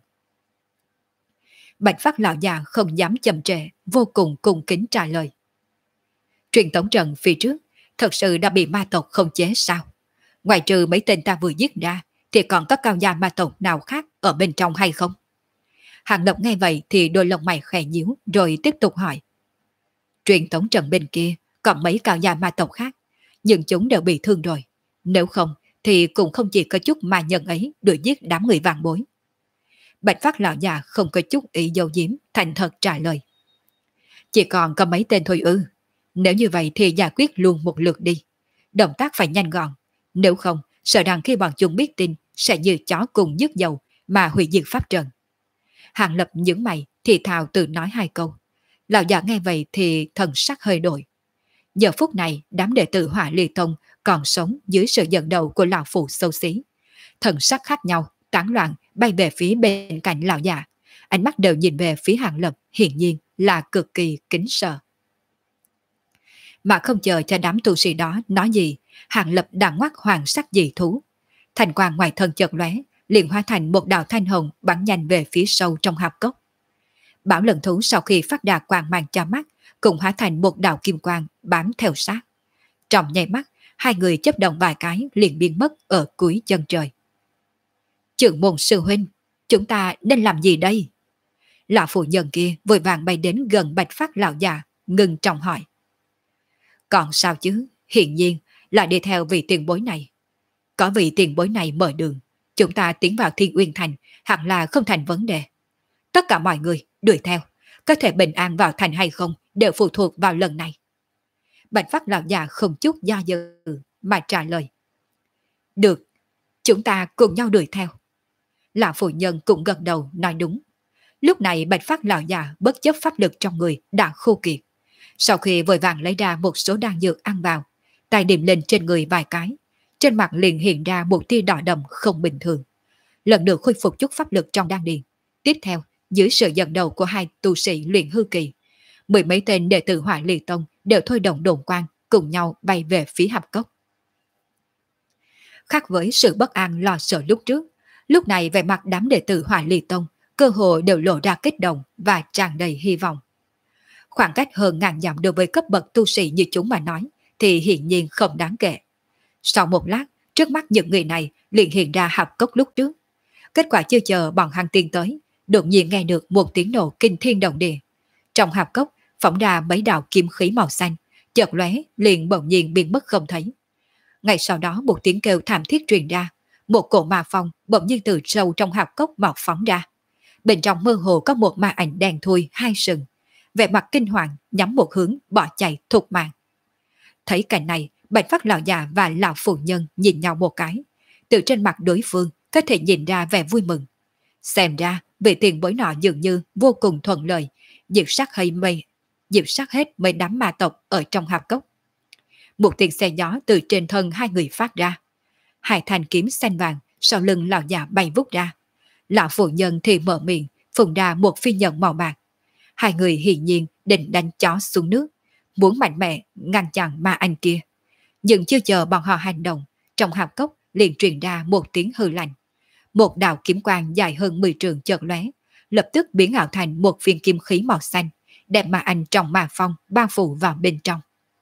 Bạch Phát lão già không dám chậm trễ, vô cùng cung kính trả lời. Truyền tống trận phía trước thật sự đã bị ma tộc không chế sao? Ngoài trừ mấy tên ta vừa giết ra, thì còn có cao gia ma tộc nào khác ở bên trong hay không? Hàng Lập nghe vậy thì đôi lông mày khẽ nhíu rồi tiếp tục hỏi. Truyền tống trận bên kia còn mấy cao gia ma tộc khác, nhưng chúng đều bị thương rồi. Nếu không thì cũng không chỉ có chút ma nhân ấy đuổi giết đám người vàng bối. Bạch Phát lão già không có chút ý dấu diếm, thành thật trả lời. Chỉ còn có mấy tên thôi ư? Nếu như vậy thì giải quyết luôn một lượt đi. Động tác phải nhanh gọn. Nếu không, sợ rằng khi bọn chúng biết tin sẽ như chó cùng nhức dầu mà hủy diệt pháp trận. Hàng Lập nhướng mày thì thào tự nói hai câu. Lão già nghe vậy thì thần sắc hơi đổi. Giờ phút này đám đệ tử Hỏa Ly Tông còn sống dưới sự dẫn đầu của lão phụ xấu xí. Thần sắc khác nhau, tán loạn bay về phía bên cạnh lão già. Ánh mắt đều nhìn về phía Hàng Lập, hiển nhiên là cực kỳ kính sợ. Mà không chờ cho đám tu sĩ đó nói gì, Hàng Lập đã ngoắt hoàng sắc dị thú. Thành quang ngoài thân chợt lóe, liền hóa thành một đạo thanh hồng bắn nhanh về phía sâu trong hạp cốc. Bảo lần thú sau khi phát đạt quang mang cho mắt, cũng hóa thành một đạo kim quang bám theo sát. Trong nháy mắt, hai người chấp động vài cái liền biến mất ở cuối chân trời. Trưởng môn sư huynh, chúng ta nên làm gì đây? Lão phụ nhân kia vội vàng bay đến gần Bạch Phát lão già, ngừng trọng hỏi. Còn sao chứ, hiển nhiên lại đi theo vị tiền bối này. Có vị tiền bối này mở đường, chúng ta tiến vào Thiên Uyên Thành hẳn là không thành vấn đề. Tất cả mọi người đuổi theo, có thể bình an vào thành hay không đều phụ thuộc vào lần này. Bạch Phát lão già không chút do dự mà trả lời. Được, chúng ta cùng nhau đuổi theo. Lão phụ nhân cũng gật đầu nói đúng. Lúc này Bạch Phát lão già bất chấp pháp lực trong người đã khô kiệt. Sau khi vội vàng lấy ra một số đan dược ăn vào, tay điểm lên trên người vài cái, trên mặt liền hiện ra một tia đỏ đậm không bình thường. Lần được khôi phục chút pháp lực trong đan điền. Tiếp theo, dưới sự dẫn đầu của hai tu sĩ luyện hư kỳ, mười mấy tên đệ tử Hỏa Ly Tông đều thôi động đồn quang cùng nhau bay về phía hạp cốc. Khác với sự bất an lo sợ lúc trước, lúc này về mặt đám đệ tử Hỏa Ly Tông cơ hội đều lộ ra kích động và tràn đầy hy vọng. Khoảng cách hơn ngàn dặm đối với cấp bậc tu sĩ như chúng mà nói thì hiển nhiên không đáng kể. Sau một lát, trước mắt những người này liền hiện ra hạp cốc lúc trước. Kết quả chưa chờ bọn hắn tiên tới, đột nhiên nghe được một tiếng nổ kinh thiên động địa. Trong hạp cốc phóng ra mấy đạo kiếm khí màu xanh, chợt lóe liền bỗng nhiên biến mất không thấy. Ngay sau đó một tiếng kêu thảm thiết truyền ra, một cổ ma phong bỗng nhiên từ sâu trong hạp cốc mọc phóng ra. Bên trong mơ hồ có một ma ảnh đen thui hai sừng, vẻ mặt kinh hoàng nhắm một hướng bỏ chạy thục mạng. Thấy cảnh này, Bạch Phát lão già và lão phụ nhân nhìn nhau một cái, từ trên mặt đối phương có thể nhìn ra vẻ vui mừng. Xem ra vị tiền bối nọ dường như vô cùng thuận lợi, diệt sát hết mấy đám ma tộc ở trong hạp cốc. Một tiếng xe gió từ trên thân hai người phát ra. Hai thanh kiếm xanh vàng sau lưng lão già bay vút ra. Lão phụ nhân thì mở miệng, phun ra một phi nhận màu bạc. Hai người hiển nhiên định đánh chó xuống nước, muốn mạnh mẽ ngăn chặn ma anh kia. Nhưng chưa chờ bọn họ hành động, trong hạp cốc liền truyền ra một tiếng hư lạnh. Một đạo kiếm quang dài hơn 10 trường chợt lóe, lập tức biến ảo thành một viên kim khí màu xanh, đem ma anh trong màn phong bao phủ vào bên trong.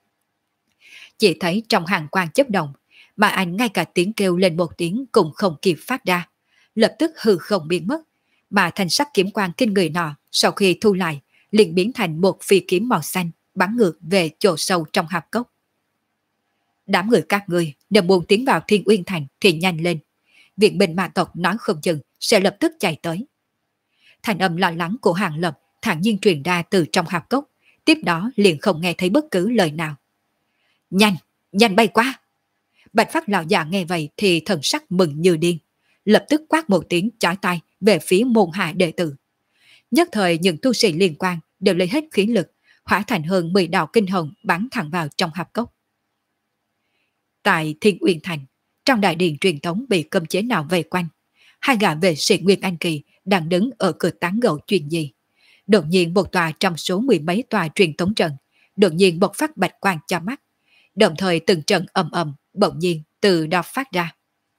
Chỉ thấy trong hàng quang chớp động, mà anh ngay cả tiếng kêu lên một tiếng cũng không kịp phát ra, lập tức hư không biến mất, mà thanh sắc kiếm quang kinh người nọ sau khi thu lại liền biến thành một phi kiếm màu xanh bắn ngược về chỗ sâu trong hạp cốc. Đám người các ngươi nếu muốn tiến vào Thiên Uyên Thành thì nhanh lên, viện binh ma tộc nói không chừng sẽ lập tức chạy tới. Thành âm lo lắng của Hàng Lập thản nhiên truyền ra từ trong hạp cốc, tiếp đó liền không nghe thấy bất cứ lời nào. Nhanh, nhanh bay qua! Bạch Phát lão già nghe vậy thì thần sắc mừng như điên, lập tức quát một tiếng chói tai về phía môn hạ đệ tử. Nhất thời những tu sĩ liên quan đều lấy hết khí lực, hóa thành hơn 10 đạo kinh hồng bắn thẳng vào trong hạp cốc. Tại Thiên Uyên Thành, trong đại điện truyền thống bị cấm chế nào vây quanh, hai gã vệ sĩ Nguyên Anh Kỳ đang đứng ở cửa tán gẫu chuyện gì. Đột nhiên một tòa trong số 10 mấy tòa truyền thống trận, đột nhiên bộc phát bạch quang cho mắt. Đồng thời từng trận ầm ầm bỗng nhiên từ đó phát ra.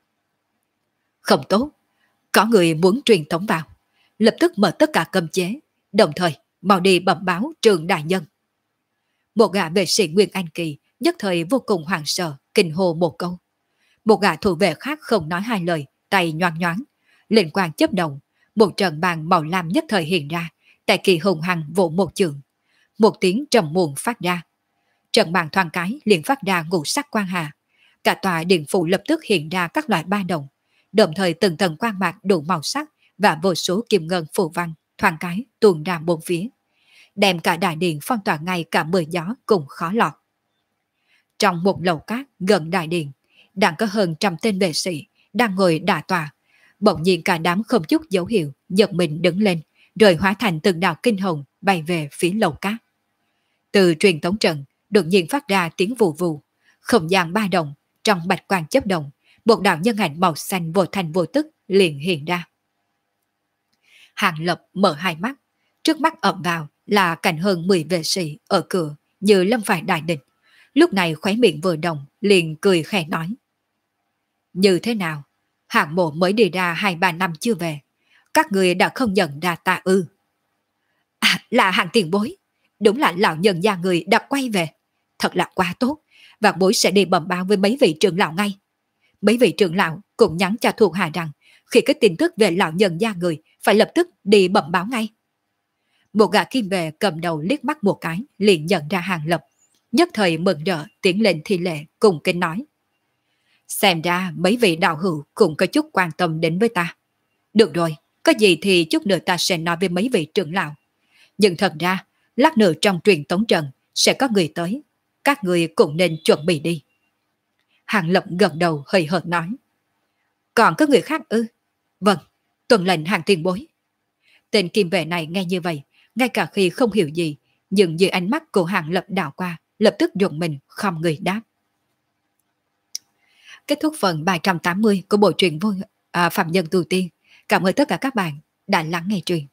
Không tốt, có người muốn truyền thống vào, lập tức mở tất cả cấm chế, đồng thời mau đi bẩm báo Trường đại nhân. Một gã vệ sĩ Nguyên Anh Kỳ nhất thời vô cùng hoảng sợ, kinh hô một câu. Một gã thủ vệ khác không nói hai lời, tay nhoáng nhoáng, lên quang chớp động, một trận bàn màu lam nhất thời hiện ra, tại kỳ hùng hằng vỗ một trường. Một tiếng trầm muộn phát ra. Trận bàn thoáng cái liền phát ra ngũ sắc quang hà. Cả tòa điện phủ lập tức hiện ra các loại ba đồng, đồng thời từng tầng quang mạc đủ màu sắc và vô số kim ngân phù văn thoáng cái tuôn ra bốn phía, đem cả đại điện phong tỏa ngay cả mưa gió cũng khó lọt. Trong một lầu cát gần đại điện, đang có hơn 100 tên vệ sĩ đang ngồi đả tọa. Bỗng nhiên cả đám không chút dấu hiệu giật mình đứng lên, rồi hóa thành từng đạo kinh hồng bay về phía lầu cát. Từ truyền tống trận đột nhiên phát ra tiếng vù vù, không gian ba động, trong bạch quang chớp động, một đạo nhân ảnh màu xanh vô thành vô tức liền hiện ra. Hàng Lập mở hai mắt, trước mắt ập vào là cảnh hơn 10 vệ sĩ ở cửa như lâm phải đại địch. Lúc này khóe miệng vừa động liền cười khẽ nói: Như thế nào? Hạng mộ mới đi ra 2-3 năm chưa về, các người đã không nhận ra ta ư? À, là Hàng tiền bối, đúng là lão nhân gia người đã quay về, thật là quá tốt, và bối sẽ đi bẩm báo với mấy vị trưởng lão ngay. Mấy vị trưởng lão cũng nhắn cho thuộc hạ rằng khi có tin tức về lão nhân gia người phải lập tức đi bẩm báo ngay. Một gã kim vệ cầm đầu liếc mắt một cái liền nhận ra Hàng Lập, nhất thời mừng rỡ tiến lên thi lễ cùng kính nói: Xem ra mấy vị đạo hữu cũng có chút quan tâm đến với ta. Được rồi, có gì thì chút nữa ta sẽ nói với mấy vị trưởng lão. Nhưng thật ra, lát nữa trong truyền tống trận sẽ có người tới, các người cũng nên chuẩn bị đi. Hàng Lập gật đầu hơi hợt nói: Còn có người khác ư? Vâng, tuần lệnh Hàng tiền bối. Tên kim vệ này nghe như vậy, ngay cả khi không hiểu gì, nhưng dưới ánh mắt của Hàng Lập đảo qua, lập tức dùng mình không người đáp. Kết thúc phần 380 của bộ truyện Phạm Nhân Tu Tiên. Cảm ơn tất cả các bạn đã lắng nghe truyện.